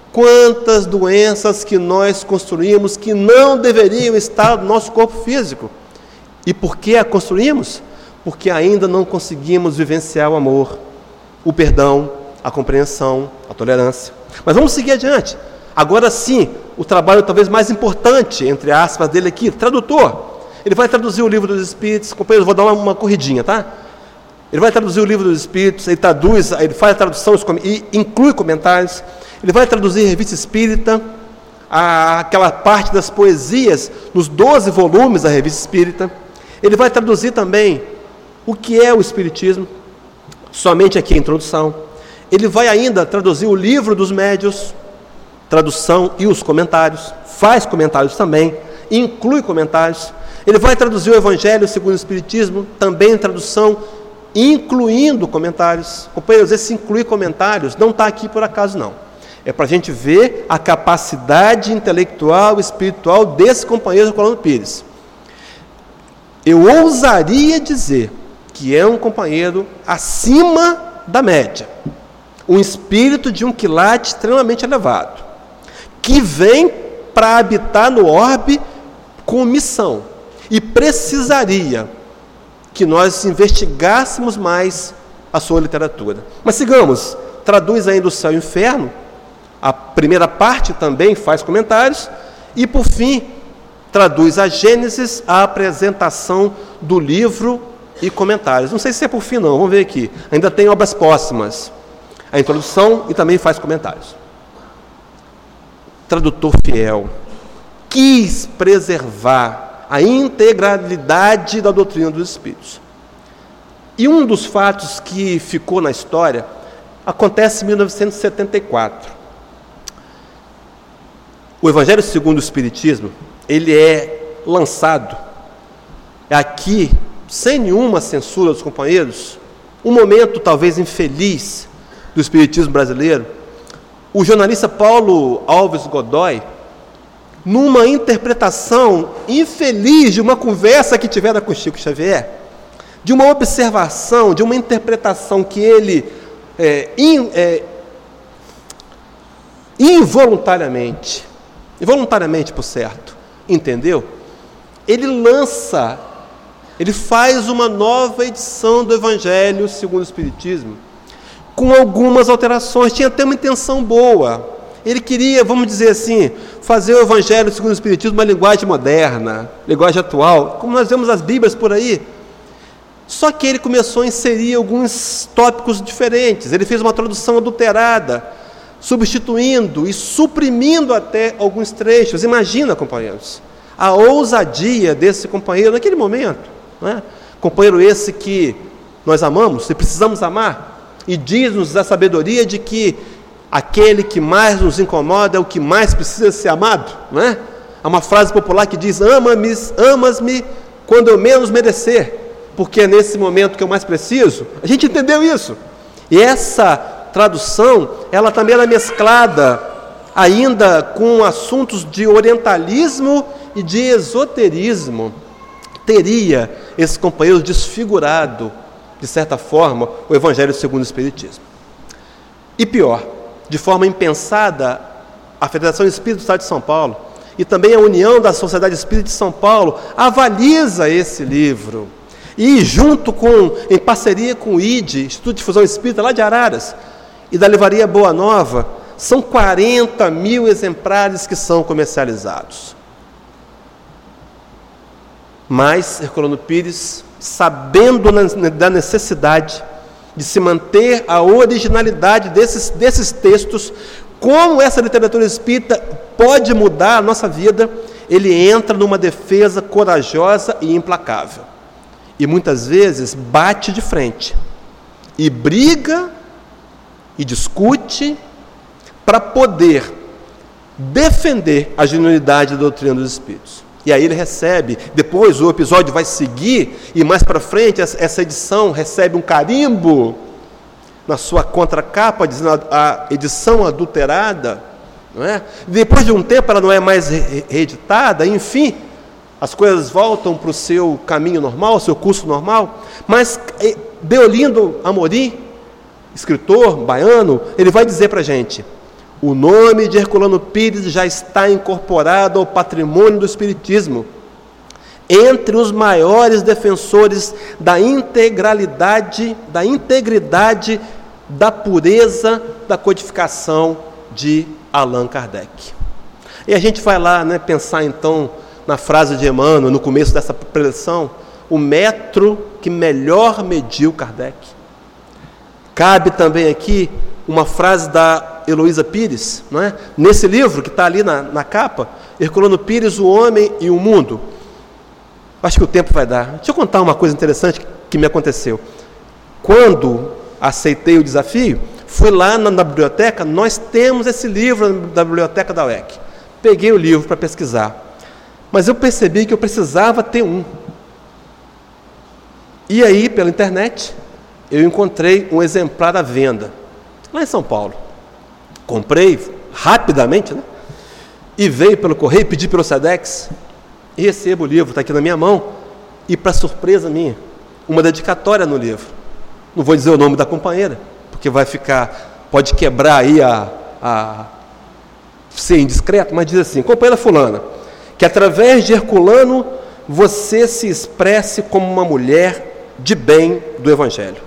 Quantas doenças que nós construímos que não deveriam estar no nosso corpo físico. E por que a construímos? Porque ainda não conseguimos vivenciar o amor, o perdão, a compreensão, a tolerância. Mas vamos seguir adiante. Agora sim, o trabalho talvez mais importante, entre aspas, dele aqui, tradutor. Ele vai traduzir o livro dos Espíritos. Companheiros, vou dar uma, uma corridinha, tá? Ele vai traduzir o livro dos Espíritos, ele traduz, ele faz a tradução e inclui comentários. Ele vai traduzir a Revista Espírita, a, aquela parte das poesias, nos doze volumes da Revista Espírita. Ele vai traduzir também o que é o Espiritismo, somente aqui a introdução. Ele vai ainda traduzir o livro dos médiuns, tradução e os comentários, faz comentários também, inclui comentários. Ele vai traduzir o Evangelho segundo o Espiritismo, também tradução, incluindo comentários. Companheiros, esse incluir comentários não está aqui por acaso não. É para a gente ver a capacidade intelectual e espiritual desse companheiro Herculano Pires. Eu ousaria dizer que é um companheiro acima da média. Um espírito de um quilate extremamente elevado, que vem para habitar no orbe com missão. E precisaria que nós investigássemos mais a sua literatura. Mas sigamos, traduz ainda o Céu e o Inferno, a primeira parte também faz comentários, e por fim, traduz a Gênesis, a apresentação do livro e comentários. Não sei se é por fim não, vamos ver aqui. Ainda tem obras póstumas, a introdução e também faz comentários. Tradutor fiel, quis preservar a integralidade da doutrina dos Espíritos. E um dos fatos que ficou na história acontece em mil novecentos e setenta e quatro. O Evangelho segundo o Espiritismo, ele é lançado aqui, sem nenhuma censura dos companheiros, um momento talvez infeliz do Espiritismo brasileiro. O jornalista Paulo Alves Godoy, numa interpretação infeliz de uma conversa que tivera com Chico Xavier, de uma observação, de uma interpretação que ele é, in, é, involuntariamente, involuntariamente, por certo, entendeu? Ele lança, ele faz uma nova edição do Evangelho segundo o Espiritismo, com algumas alterações. Tinha até uma intenção boa. Ele queria, vamos dizer assim, fazer o Evangelho segundo o Espiritismo uma linguagem moderna, linguagem atual, como nós vemos as Bíblias por aí. Só que ele começou a inserir alguns tópicos diferentes. Ele fez uma tradução adulterada, substituindo e suprimindo até alguns trechos. Imagina, companheiros, a ousadia desse companheiro naquele momento, não é? Companheiro esse que nós amamos e precisamos amar, e diz-nos a sabedoria de que aquele que mais nos incomoda é o que mais precisa ser amado, não é? Há uma frase popular que diz: ama-me, amas-me quando eu menos merecer, porque é nesse momento que eu mais preciso. A gente entendeu isso. E essa tradução, ela também era mesclada ainda com assuntos de orientalismo e de esoterismo. Teria esse companheiro desfigurado, de certa forma, o Evangelho segundo o Espiritismo. E pior, de forma impensada, a Federação Espírita do Estado de São Paulo e também a União da Sociedade Espírita de São Paulo avaliza esse livro. E junto com, em parceria com o I D, Instituto de Difusão Espírita, lá de Araras, e da Livraria Boa Nova, são quarenta mil exemplares que são comercializados. Mas Herculano Pires, sabendo da necessidade de se manter a originalidade desses, desses textos, como essa literatura espírita pode mudar a nossa vida, ele entra numa defesa corajosa e implacável. E muitas vezes bate de frente, e briga, e discute, para poder defender a genuinidade da doutrina dos Espíritos. E aí ele recebe, depois o episódio vai seguir, e mais para frente essa edição recebe um carimbo na sua contracapa, dizendo a edição adulterada, não é? Depois de um tempo ela não é mais reeditada, enfim, as coisas voltam para o seu caminho normal, o seu curso normal. Mas Deolindo Amorim, escritor baiano, ele vai dizer para a gente: O nome de Herculano Pires já está incorporado ao patrimônio do Espiritismo, entre os maiores defensores da integralidade, da integridade, da pureza da codificação de Allan Kardec. E a gente vai lá, né, pensar então na frase de Emmanuel, no começo dessa preleção, o metro que melhor mediu Kardec. Cabe também aqui uma frase da Heloísa Pires, não é? Nesse livro que está ali na, na capa, Herculano Pires, o homem e o mundo. Acho que o tempo vai dar. Deixa eu contar uma coisa interessante que, que me aconteceu. Quando aceitei o desafio, fui lá na, na biblioteca, nós temos esse livro da biblioteca da U E C. Peguei o livro para pesquisar, mas eu percebi que eu precisava ter um. E aí, pela internet, eu encontrei um exemplar à venda, lá em São Paulo. Comprei rapidamente, né? E veio pelo correio, pedi pelo SEDEX, e recebo o livro, está aqui na minha mão, e para surpresa minha, uma dedicatória no livro. Não vou dizer o nome da companheira, porque vai ficar, pode quebrar aí a, a ser indiscreto, mas diz assim: companheira fulana, que através de Herculano você se expresse como uma mulher de bem do Evangelho.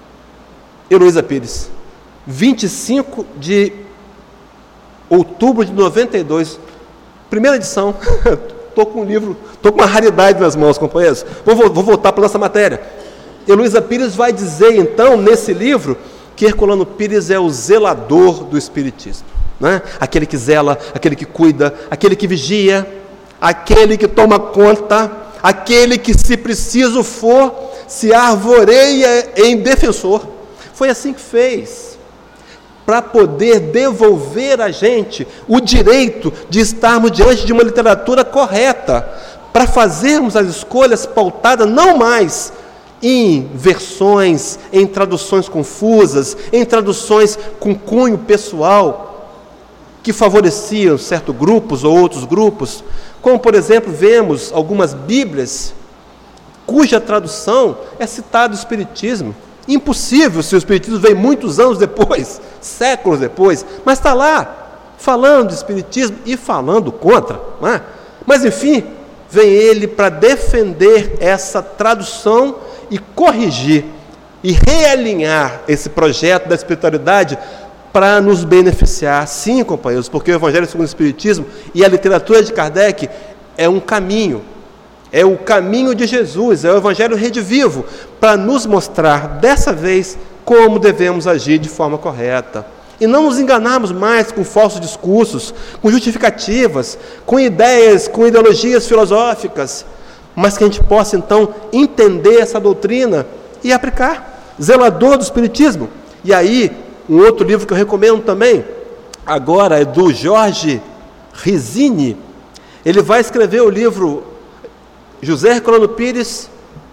Heloísa Pires, vinte e cinco de outubro de noventa e dois, primeira edição. Estou com um livro, estou com uma raridade nas mãos, companheiros. Vou, vou, vou voltar para a nossa matéria. Heloísa Pires vai dizer, então, nesse livro, que Herculano Pires é o zelador do Espiritismo, né? Aquele que zela, aquele que cuida, aquele que vigia, aquele que toma conta, aquele que, se preciso for, se arvoreia em defensor. Foi assim que fez, para poder devolver a gente o direito de estarmos diante de uma literatura correta, para fazermos as escolhas pautadas não mais em versões, em traduções confusas, em traduções com cunho pessoal, que favoreciam certos grupos ou outros grupos, como, por exemplo, vemos algumas Bíblias cuja tradução é citado o Espiritismo. Impossível, se o Espiritismo veio muitos anos depois, séculos depois, mas está lá, falando de Espiritismo e falando contra, não é? Mas, enfim, vem ele para defender essa tradução e corrigir e realinhar esse projeto da espiritualidade para nos beneficiar. Sim, companheiros, porque o Evangelho segundo o Espiritismo e a literatura de Kardec é um caminho, é o caminho de Jesus, é o Evangelho redivivo, para nos mostrar, dessa vez, como devemos agir de forma correta. E não nos enganarmos mais com falsos discursos, com justificativas, com ideias, com ideologias filosóficas, mas que a gente possa, então, entender essa doutrina e aplicar. Zelador do Espiritismo. E aí, um outro livro que eu recomendo também, agora é do Jorge Rizzini. Ele vai escrever o livro José Herculano Pires,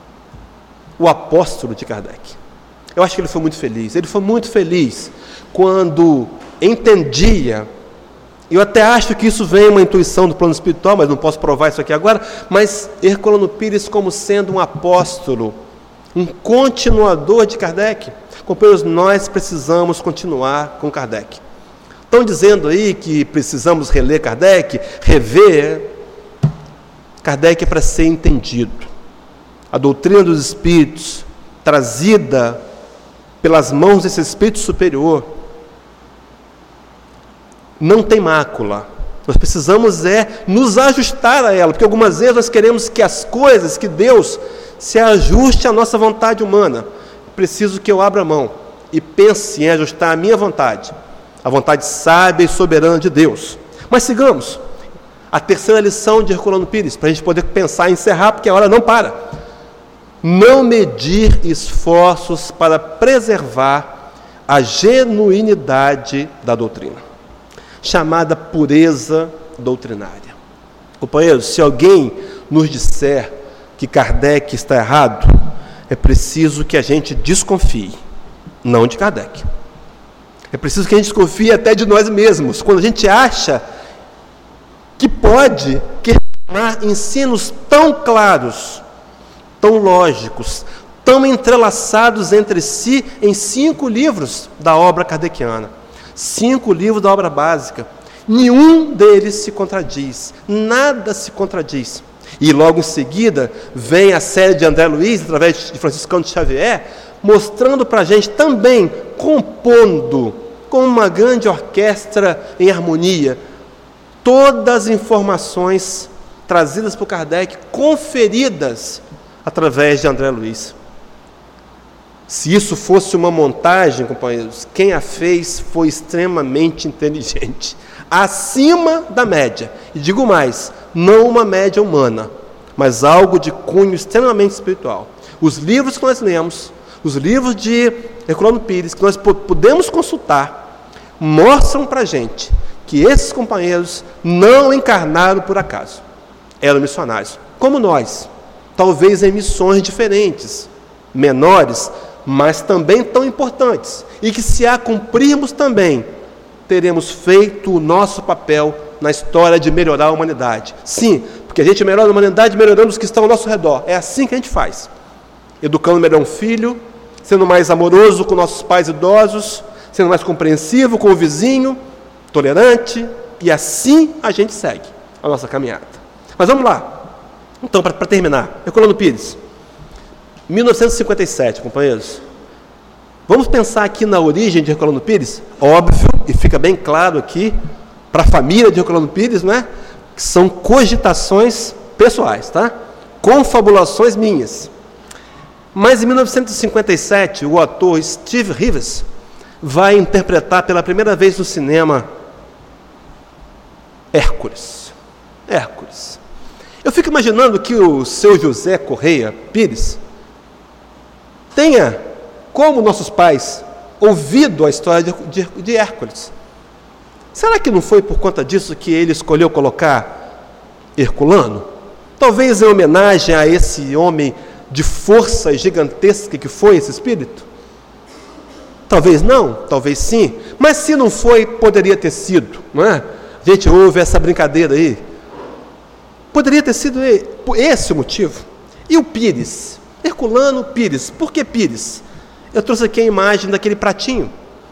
o apóstolo de Kardec. Eu acho que ele foi muito feliz. Ele foi muito feliz quando entendia. Eu até acho que isso vem uma intuição do plano espiritual, mas não posso provar isso aqui agora. Mas Herculano Pires como sendo um apóstolo, um continuador de Kardec. Companheiros, nós precisamos continuar com Kardec. Estão dizendo aí que precisamos reler Kardec, rever. Kardec é para ser entendido. A doutrina dos Espíritos, trazida pelas mãos desse Espírito superior, não tem mácula. Nós precisamos é nos ajustar a ela, porque algumas vezes nós queremos que as coisas, que Deus se ajuste à nossa vontade humana. Preciso que eu abra mão e pense em ajustar a minha vontade, a vontade sábia e soberana de Deus. Mas sigamos. A terceira lição de Herculano Pires, para a gente poder pensar e encerrar, porque a hora não para. Não medir esforços para preservar a genuinidade da doutrina, chamada pureza doutrinária. Companheiros, se alguém nos disser que Kardec está errado, é preciso que a gente desconfie, não de Kardec. É preciso que a gente desconfie até de nós mesmos, quando a gente acha que pode questionar ensinos tão claros, tão lógicos, tão entrelaçados entre si em cinco livros da obra kardeciana. cinco livros da obra básica. Nenhum deles se contradiz, nada se contradiz. E logo em seguida vem a série de André Luiz, através de Franciscano de Xavier, mostrando para a gente também, compondo com uma grande orquestra em harmonia, todas as informações trazidas por Kardec, conferidas através de André Luiz. Se isso fosse uma montagem, companheiros, quem a fez foi extremamente inteligente, acima da média. E digo mais, não uma média humana, mas algo de cunho extremamente espiritual. Os livros que nós lemos, os livros de Herculano Pires, que nós podemos consultar, mostram para a gente que esses companheiros não encarnaram por acaso. Eram missionários, como nós, talvez em missões diferentes, menores, mas também tão importantes, e que se a cumprirmos também, teremos feito o nosso papel na história de melhorar a humanidade. Sim, porque a gente melhora a humanidade melhorando os que estão ao nosso redor. É assim que a gente faz. Educando melhor um filho, sendo mais amoroso com nossos pais idosos, sendo mais compreensivo com o vizinho, tolerante, e assim a gente segue a nossa caminhada. Mas vamos lá. Então, para terminar, Herculano Pires, mil novecentos e cinquenta e sete, companheiros. Vamos pensar aqui na origem de Herculano Pires? Óbvio, e fica bem claro aqui, para a família de Herculano Pires, não é? Que são cogitações pessoais, tá? Confabulações minhas. Mas em mil novecentos e cinquenta e sete, o ator Steve Reeves vai interpretar pela primeira vez no cinema Hércules. Hércules. Eu fico imaginando que o seu José Correia Pires tenha, como nossos pais, ouvido a história de, de, de Hércules. Será que não foi por conta disso que ele escolheu colocar Herculano? Talvez em homenagem a esse homem de força gigantesca que foi esse espírito? Talvez não, talvez sim. Mas se não foi, poderia ter sido, não é? A gente ouve essa brincadeira aí. Poderia ter sido esse o motivo. E o Pires? Herculano Pires. Por que Pires? Eu trouxe aqui a imagem daquele pratinho,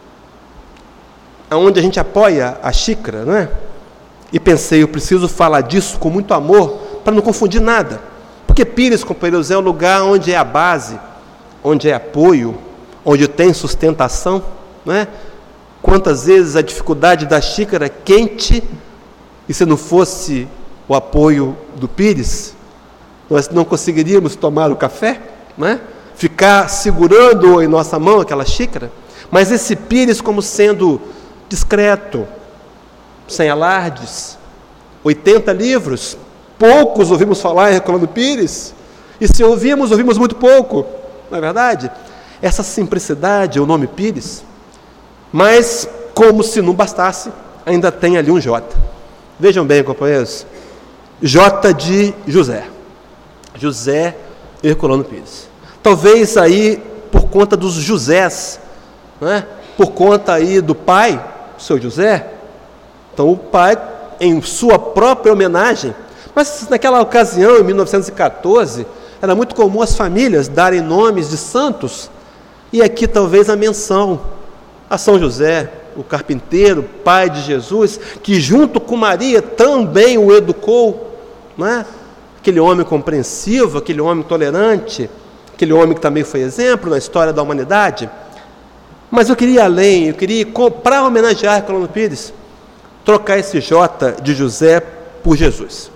onde a gente apoia a xícara, não é? E pensei, eu preciso falar disso com muito amor, para não confundir nada. Porque Pires, companheiros, é o lugar onde é a base, onde é apoio, onde tem sustentação, não é? Quantas vezes a dificuldade da xícara quente, e se não fosse o apoio do Pires, nós não conseguiríamos tomar o café, não é? Ficar segurando em nossa mão aquela xícara. Mas esse Pires como sendo discreto, sem alardes, oitenta livros, poucos ouvimos falar em Herculano Pires, e se ouvimos, ouvimos muito pouco, não é verdade? Essa simplicidade é o nome Pires, mas como se não bastasse, ainda tem ali um J. Vejam bem, companheiros, J de José, José Herculano Pires. Talvez aí por conta dos Josés, né? Por conta aí do pai, o seu José. Então o pai, em sua própria homenagem, mas naquela ocasião, em mil novecentos e quatorze, era muito comum as famílias darem nomes de santos, e aqui talvez a menção a São José, o carpinteiro, pai de Jesus, que junto com Maria também o educou, não é? Aquele homem compreensivo, aquele homem tolerante, aquele homem que também foi exemplo na história da humanidade. Mas eu queria ir além, eu queria, para homenagear Herculano Pires, trocar esse J de José por Jesus.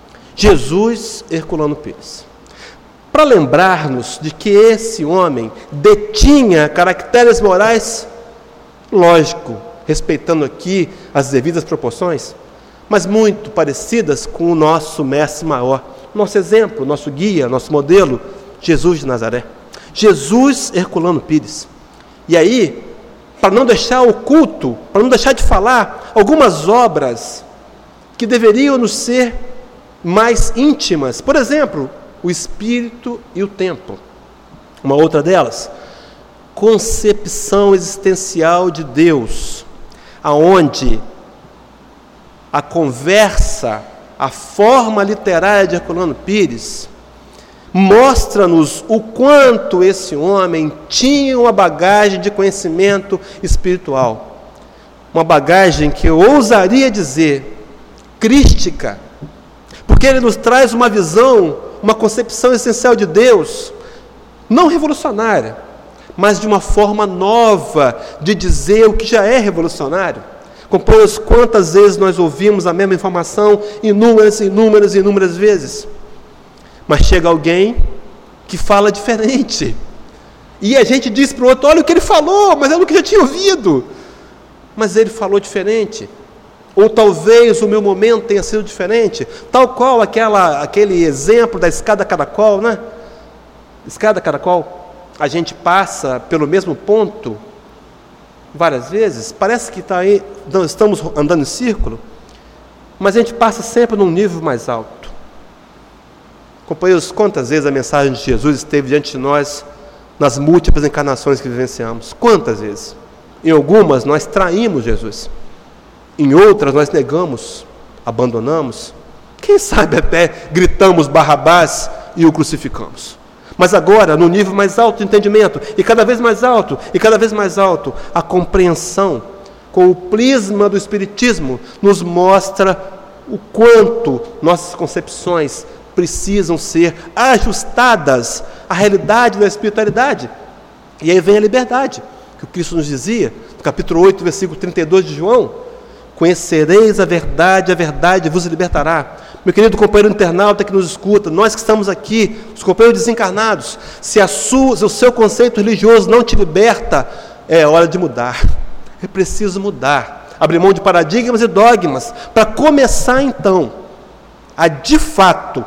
Jesus Herculano Pires. Para lembrar-nos de que esse homem detinha caracteres morais, lógico, respeitando aqui as devidas proporções, mas muito parecidas com o nosso mestre maior, nosso exemplo, nosso guia, nosso modelo, Jesus de Nazaré. Jesus Herculano Pires. E aí, para não deixar oculto, para não deixar de falar algumas obras que deveriam nos ser mais íntimas, por exemplo, o Espírito e o Tempo. Uma outra delas, concepção existencial de Deus, aonde a conversa, a forma literária de Herculano Pires mostra-nos o quanto esse homem tinha uma bagagem de conhecimento espiritual. uma bagagem que eu ousaria dizer crística, porque ele nos traz uma visão, uma concepção essencial de Deus, não revolucionária, mas de uma forma nova de dizer o que já é revolucionário. Companheiros, quantas vezes nós ouvimos a mesma informação, inúmeras, inúmeras, inúmeras vezes, mas chega alguém que fala diferente, e a gente diz para o outro: olha o que ele falou, mas eu nunca já tinha ouvido, mas ele falou diferente, ou talvez o meu momento tenha sido diferente, tal qual aquela, aquele exemplo da escada caracol, né? Escada caracol, a gente passa pelo mesmo ponto várias vezes, parece que tá aí, nós estamos andando em círculo, mas a gente passa sempre num nível mais alto. Companheiros, quantas vezes a mensagem de Jesus esteve diante de nós nas múltiplas encarnações que vivenciamos? Quantas vezes? Em algumas nós traímos Jesus, em outras nós negamos, abandonamos, quem sabe até gritamos Barrabás e o crucificamos. Mas agora, no nível mais alto de entendimento, e cada vez mais alto, e cada vez mais alto, a compreensão com o prisma do Espiritismo nos mostra o quanto nossas concepções precisam ser ajustadas à realidade da espiritualidade. E aí vem a liberdade, que o Cristo nos dizia, no capítulo oito, versículo trinta e dois de João: conhecereis a verdade, a verdade vos libertará. Meu querido companheiro internauta que nos escuta, nós que estamos aqui, os companheiros desencarnados, se, a sua, se o seu conceito religioso não te liberta, é hora de mudar. É preciso mudar, abrir mão de paradigmas e dogmas, para começar então a de fato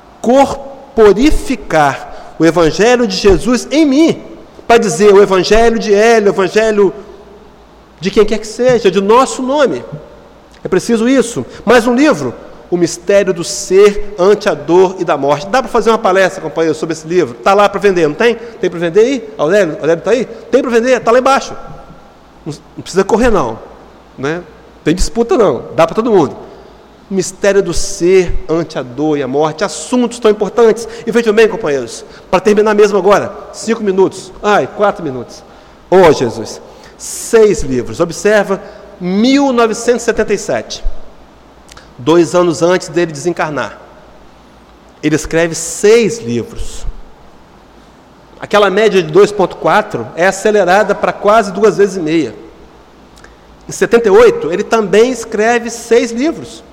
corporificar o Evangelho de Jesus em mim, para dizer o Evangelho de Hélio, o Evangelho de quem quer que seja, de nosso nome. É preciso isso. Mais um livro, O Mistério do Ser ante a Dor e da Morte. Dá para fazer uma palestra, companheiro, sobre esse livro? Está lá para vender, não tem? Tem para vender aí? Aurélio, Aurélio está aí? Tem para vender, está lá embaixo. Não, não precisa correr não, né? Tem disputa não, dá para todo mundo. O mistério do ser ante a dor e a morte, assuntos tão importantes. E vejam bem, companheiros, para terminar mesmo agora, cinco minutos, ai, quatro minutos. Oh, Jesus, seis livros. Observa, mil novecentos e setenta e sete, dois anos antes dele desencarnar, ele escreve seis livros. Aquela média de dois vírgula quatro é acelerada para quase duas vezes e meia. Em setenta e oito, ele também escreve seis livros.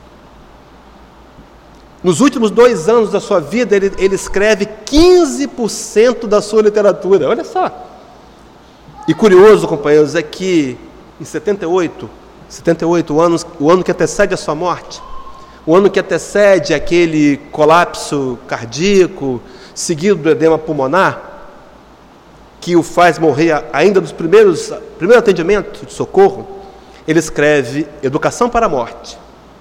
Nos últimos dois anos da sua vida, ele, ele escreve quinze por cento da sua literatura. Olha só. E curioso, companheiros, é que em setenta e oito, setenta e oito, o ano, o ano que antecede a sua morte, o ano que antecede aquele colapso cardíaco, seguido do edema pulmonar, que o faz morrer ainda nos primeiros, primeiro atendimento de socorro, ele escreve Educação para a Morte,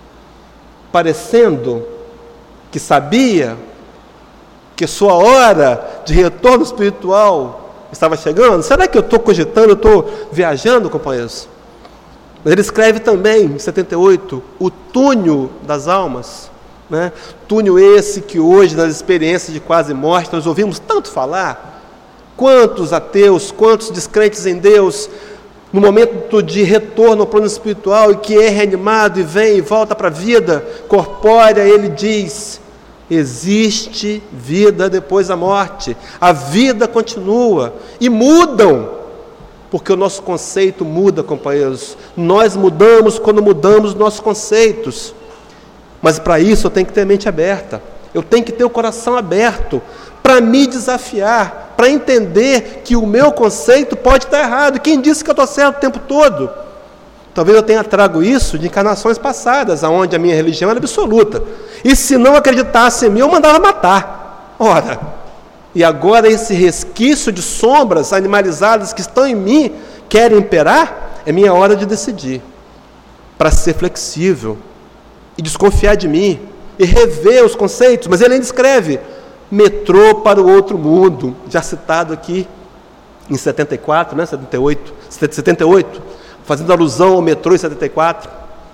parecendo que sabia que sua hora de retorno espiritual estava chegando. Será que eu estou cogitando, eu estou viajando, companheiros? Mas ele escreve também, em setenta e oito, O Túnel das Almas, né? Túnel esse que hoje, nas experiências de quase morte, nós ouvimos tanto falar. Quantos ateus, quantos descrentes em Deus, no momento de retorno ao plano espiritual, e que é reanimado e vem e volta para a vida corpórea, ele diz: existe vida depois da morte, a vida continua, e mudam, porque o nosso conceito muda, companheiros. Nós mudamos quando mudamos nossos conceitos, mas para isso eu tenho que ter a mente aberta, eu tenho que ter o coração aberto, para me desafiar, para entender que o meu conceito pode estar errado. Quem disse que eu estou certo o tempo todo? Talvez eu tenha trago isso de encarnações passadas, onde a minha religião era absoluta, e se não acreditasse em mim, eu mandava matar. Ora, e agora esse resquício de sombras animalizadas que estão em mim querem imperar? É minha hora de decidir, para ser flexível, e desconfiar de mim, e rever os conceitos. Mas ele ainda escreve Metrô para o Outro Mundo, já citado aqui em setenta e quatro, né? setenta e oito, setenta e oito, fazendo alusão ao metrô em setenta e quatro.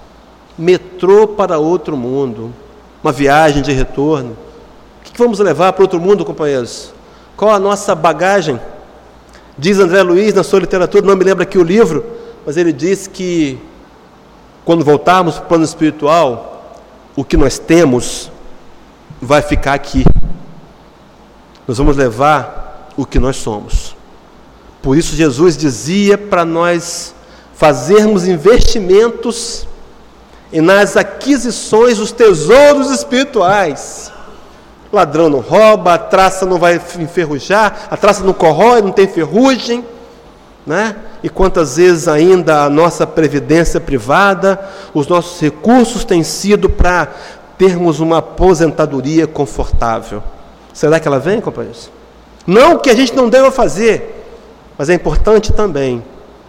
Metrô para outro mundo, uma viagem de retorno. O que vamos levar para outro mundo, companheiros? Qual a nossa bagagem? Diz André Luiz na sua literatura, não me lembro aqui o livro, mas ele diz que quando voltarmos para o plano espiritual, o que nós temos vai ficar aqui. Nós vamos levar o que nós somos. Por isso Jesus dizia para nós fazermos investimentos nas aquisições dos tesouros espirituais. O ladrão não rouba, a traça não vai enferrujar, a traça não corrói, não tem ferrugem, né? E quantas vezes ainda a nossa previdência privada, os nossos recursos têm sido para termos uma aposentadoria confortável. Será que ela vem, companheiros? Não que a gente não deva fazer, mas é importante também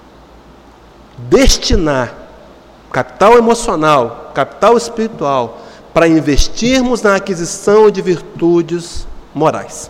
destinar capital emocional, capital espiritual, para investirmos na aquisição de virtudes morais.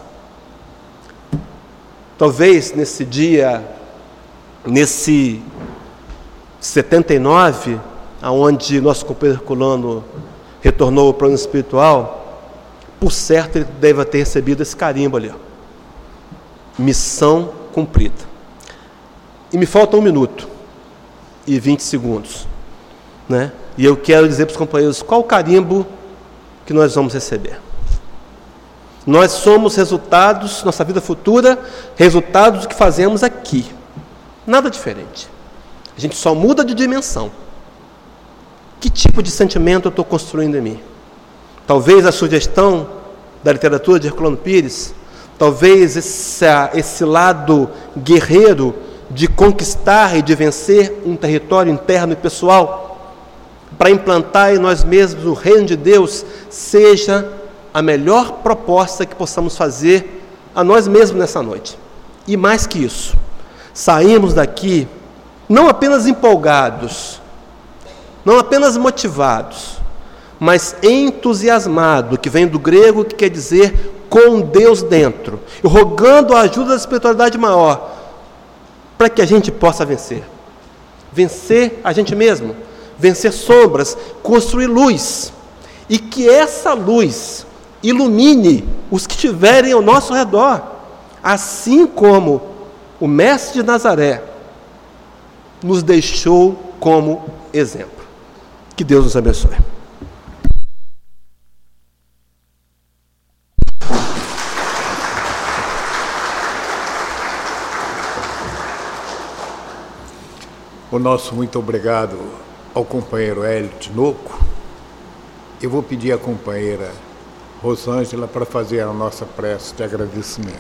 Talvez nesse dia, nesse setenta e nove, aonde nosso companheiro Herculano retornou ao plano espiritual, por certo ele deve ter recebido esse carimbo ali, ó. Missão cumprida. E me falta um minuto e vinte segundos, né? E eu quero dizer para os companheiros qual o carimbo que nós vamos receber. Nós somos resultados, nossa vida futura, resultados do que fazemos aqui. Nada diferente. A gente só muda de dimensão. Que tipo de sentimento eu estou construindo em mim? Talvez a sugestão da literatura de Herculano Pires, talvez esse, esse lado guerreiro de conquistar e de vencer um território interno e pessoal, para implantar em nós mesmos o reino de Deus, seja a melhor proposta que possamos fazer a nós mesmos nessa noite. E mais que isso, saímos daqui não apenas empolgados, não apenas motivados, mas entusiasmados, que vem do grego, que quer dizer com Deus dentro, e rogando a ajuda da espiritualidade maior, para que a gente possa vencer. Vencer a gente mesmo, vencer sombras, construir luz, e que essa luz ilumine os que estiverem ao nosso redor, assim como o Mestre de Nazaré nos deixou como exemplo. Que Deus nos abençoe. O nosso muito obrigado ao companheiro Hélio Tinoco. Eu vou pedir à companheira Rosângela para fazer a nossa prece de agradecimento.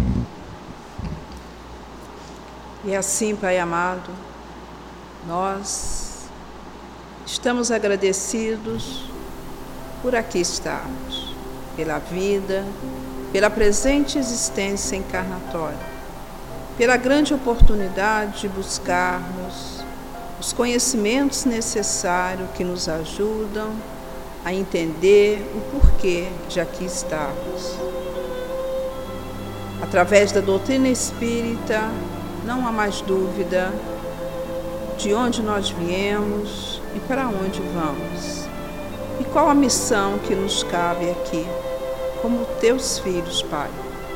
E assim, Pai amado, nós estamos agradecidos por aqui estarmos, pela vida, pela presente existência encarnatória, pela grande oportunidade de buscarmos os conhecimentos necessários que nos ajudam a entender o porquê de aqui estarmos. Através da doutrina espírita, não há mais dúvida de onde nós viemos e para onde vamos. E qual a missão que nos cabe aqui, como teus filhos, Pai.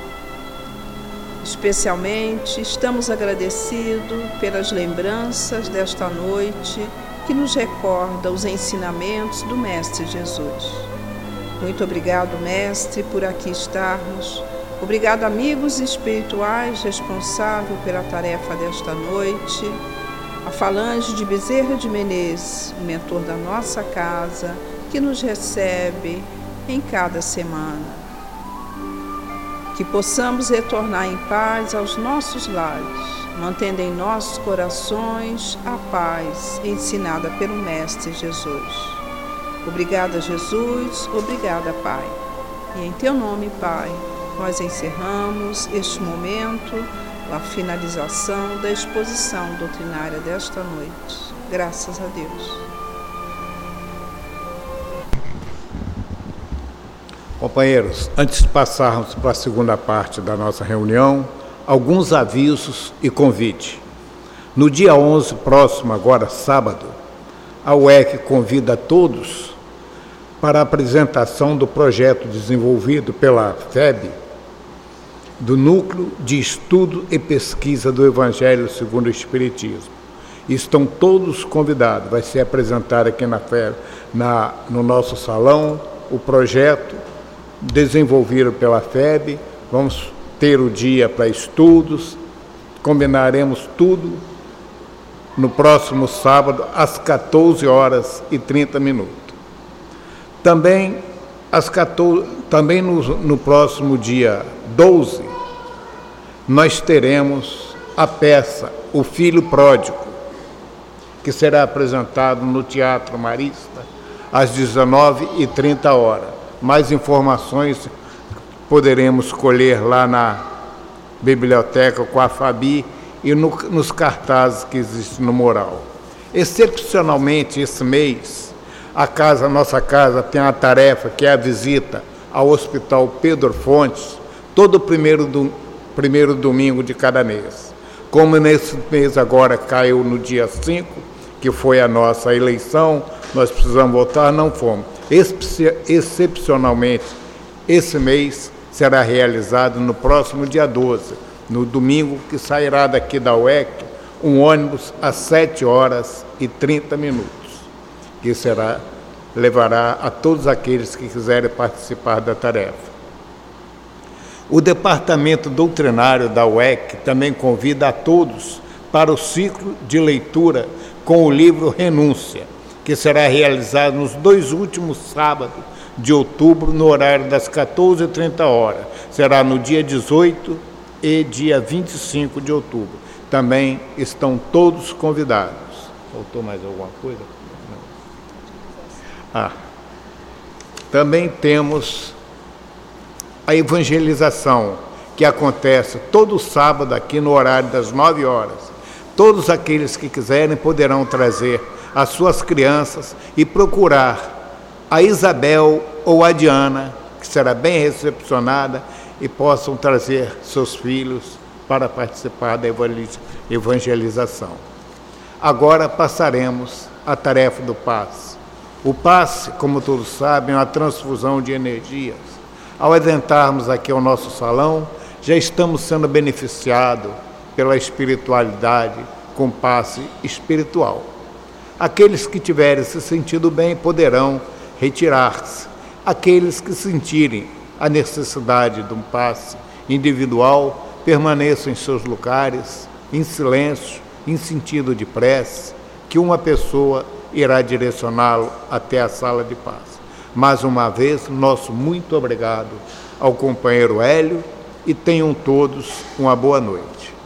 Especialmente, estamos agradecidos pelas lembranças desta noite que nos recorda os ensinamentos do Mestre Jesus. Muito obrigado, Mestre, por aqui estarmos. Obrigado, amigos espirituais responsáveis pela tarefa desta noite. A Falange de Bezerra de Menezes, o mentor da nossa casa, que nos recebe em cada semana. Que possamos retornar em paz aos nossos lares, mantendo em nossos corações a paz ensinada pelo Mestre Jesus. Obrigada, Jesus, obrigada, Pai. E em Teu nome, Pai, nós encerramos este momento, a finalização da exposição doutrinária desta noite. Graças a Deus. Companheiros, antes de passarmos para a segunda parte da nossa reunião, alguns avisos e convite. No dia onze, próximo, agora sábado, a U E C convida a todos para a apresentação do projeto desenvolvido pela F E B, do Núcleo de Estudo e Pesquisa do Evangelho segundo o Espiritismo, Estão todos convidados. Vai ser apresentado aqui na, na, no nosso salão o projeto desenvolvido pela F E B. Vamos ter o dia para estudos. Combinaremos tudo no próximo sábado, às quatorze horas e trinta minutos. Também, às quatorze, também no, no próximo dia doze, nós teremos a peça O Filho Pródigo, que será apresentado no Teatro Marista, às dezenove e trinta horas. Mais informações poderemos colher lá na biblioteca com a Fabi e no, nos cartazes que existem no mural. Excepcionalmente, esse mês, a casa, a nossa casa tem a tarefa, que é a visita ao Hospital Pedro Fontes, todo primeiro, do, primeiro domingo de cada mês. Como nesse mês agora caiu no dia cinco, que foi a nossa eleição, nós precisamos votar, não fomos. Excepcionalmente, esse mês será realizado no próximo dia doze, no domingo, que sairá daqui da U E C, um ônibus às sete horas e trinta minutos, que será, levará a todos aqueles que quiserem participar da tarefa. O Departamento Doutrinário da U E C também convida a todos para o ciclo de leitura com o livro Renúncia, que será realizado nos dois últimos sábados de outubro, no horário das quatorze e trinta horas. Será no dia dezoito e dia vinte e cinco de outubro. Também estão todos convidados. Faltou mais alguma coisa? Não. Ah, também temos a evangelização, que acontece todo sábado aqui no horário das nove horas. Todos aqueles que quiserem poderão trazer as suas crianças e procurar a Isabel ou a Diana, que será bem recepcionada, e possam trazer seus filhos para participar da evangelização. Agora passaremos à tarefa do passe. O passe, como todos sabem, é uma transfusão de energias. Ao adentrarmos aqui ao nosso salão, já estamos sendo beneficiados pela espiritualidade com passe espiritual. Aqueles que tiverem se sentido bem poderão retirar-se. Aqueles que sentirem a necessidade de um passe individual permaneçam em seus lugares, em silêncio, em sentido de prece, que uma pessoa irá direcioná-lo até a sala de passe. Mais uma vez, nosso muito obrigado ao companheiro Hélio, e tenham todos uma boa noite.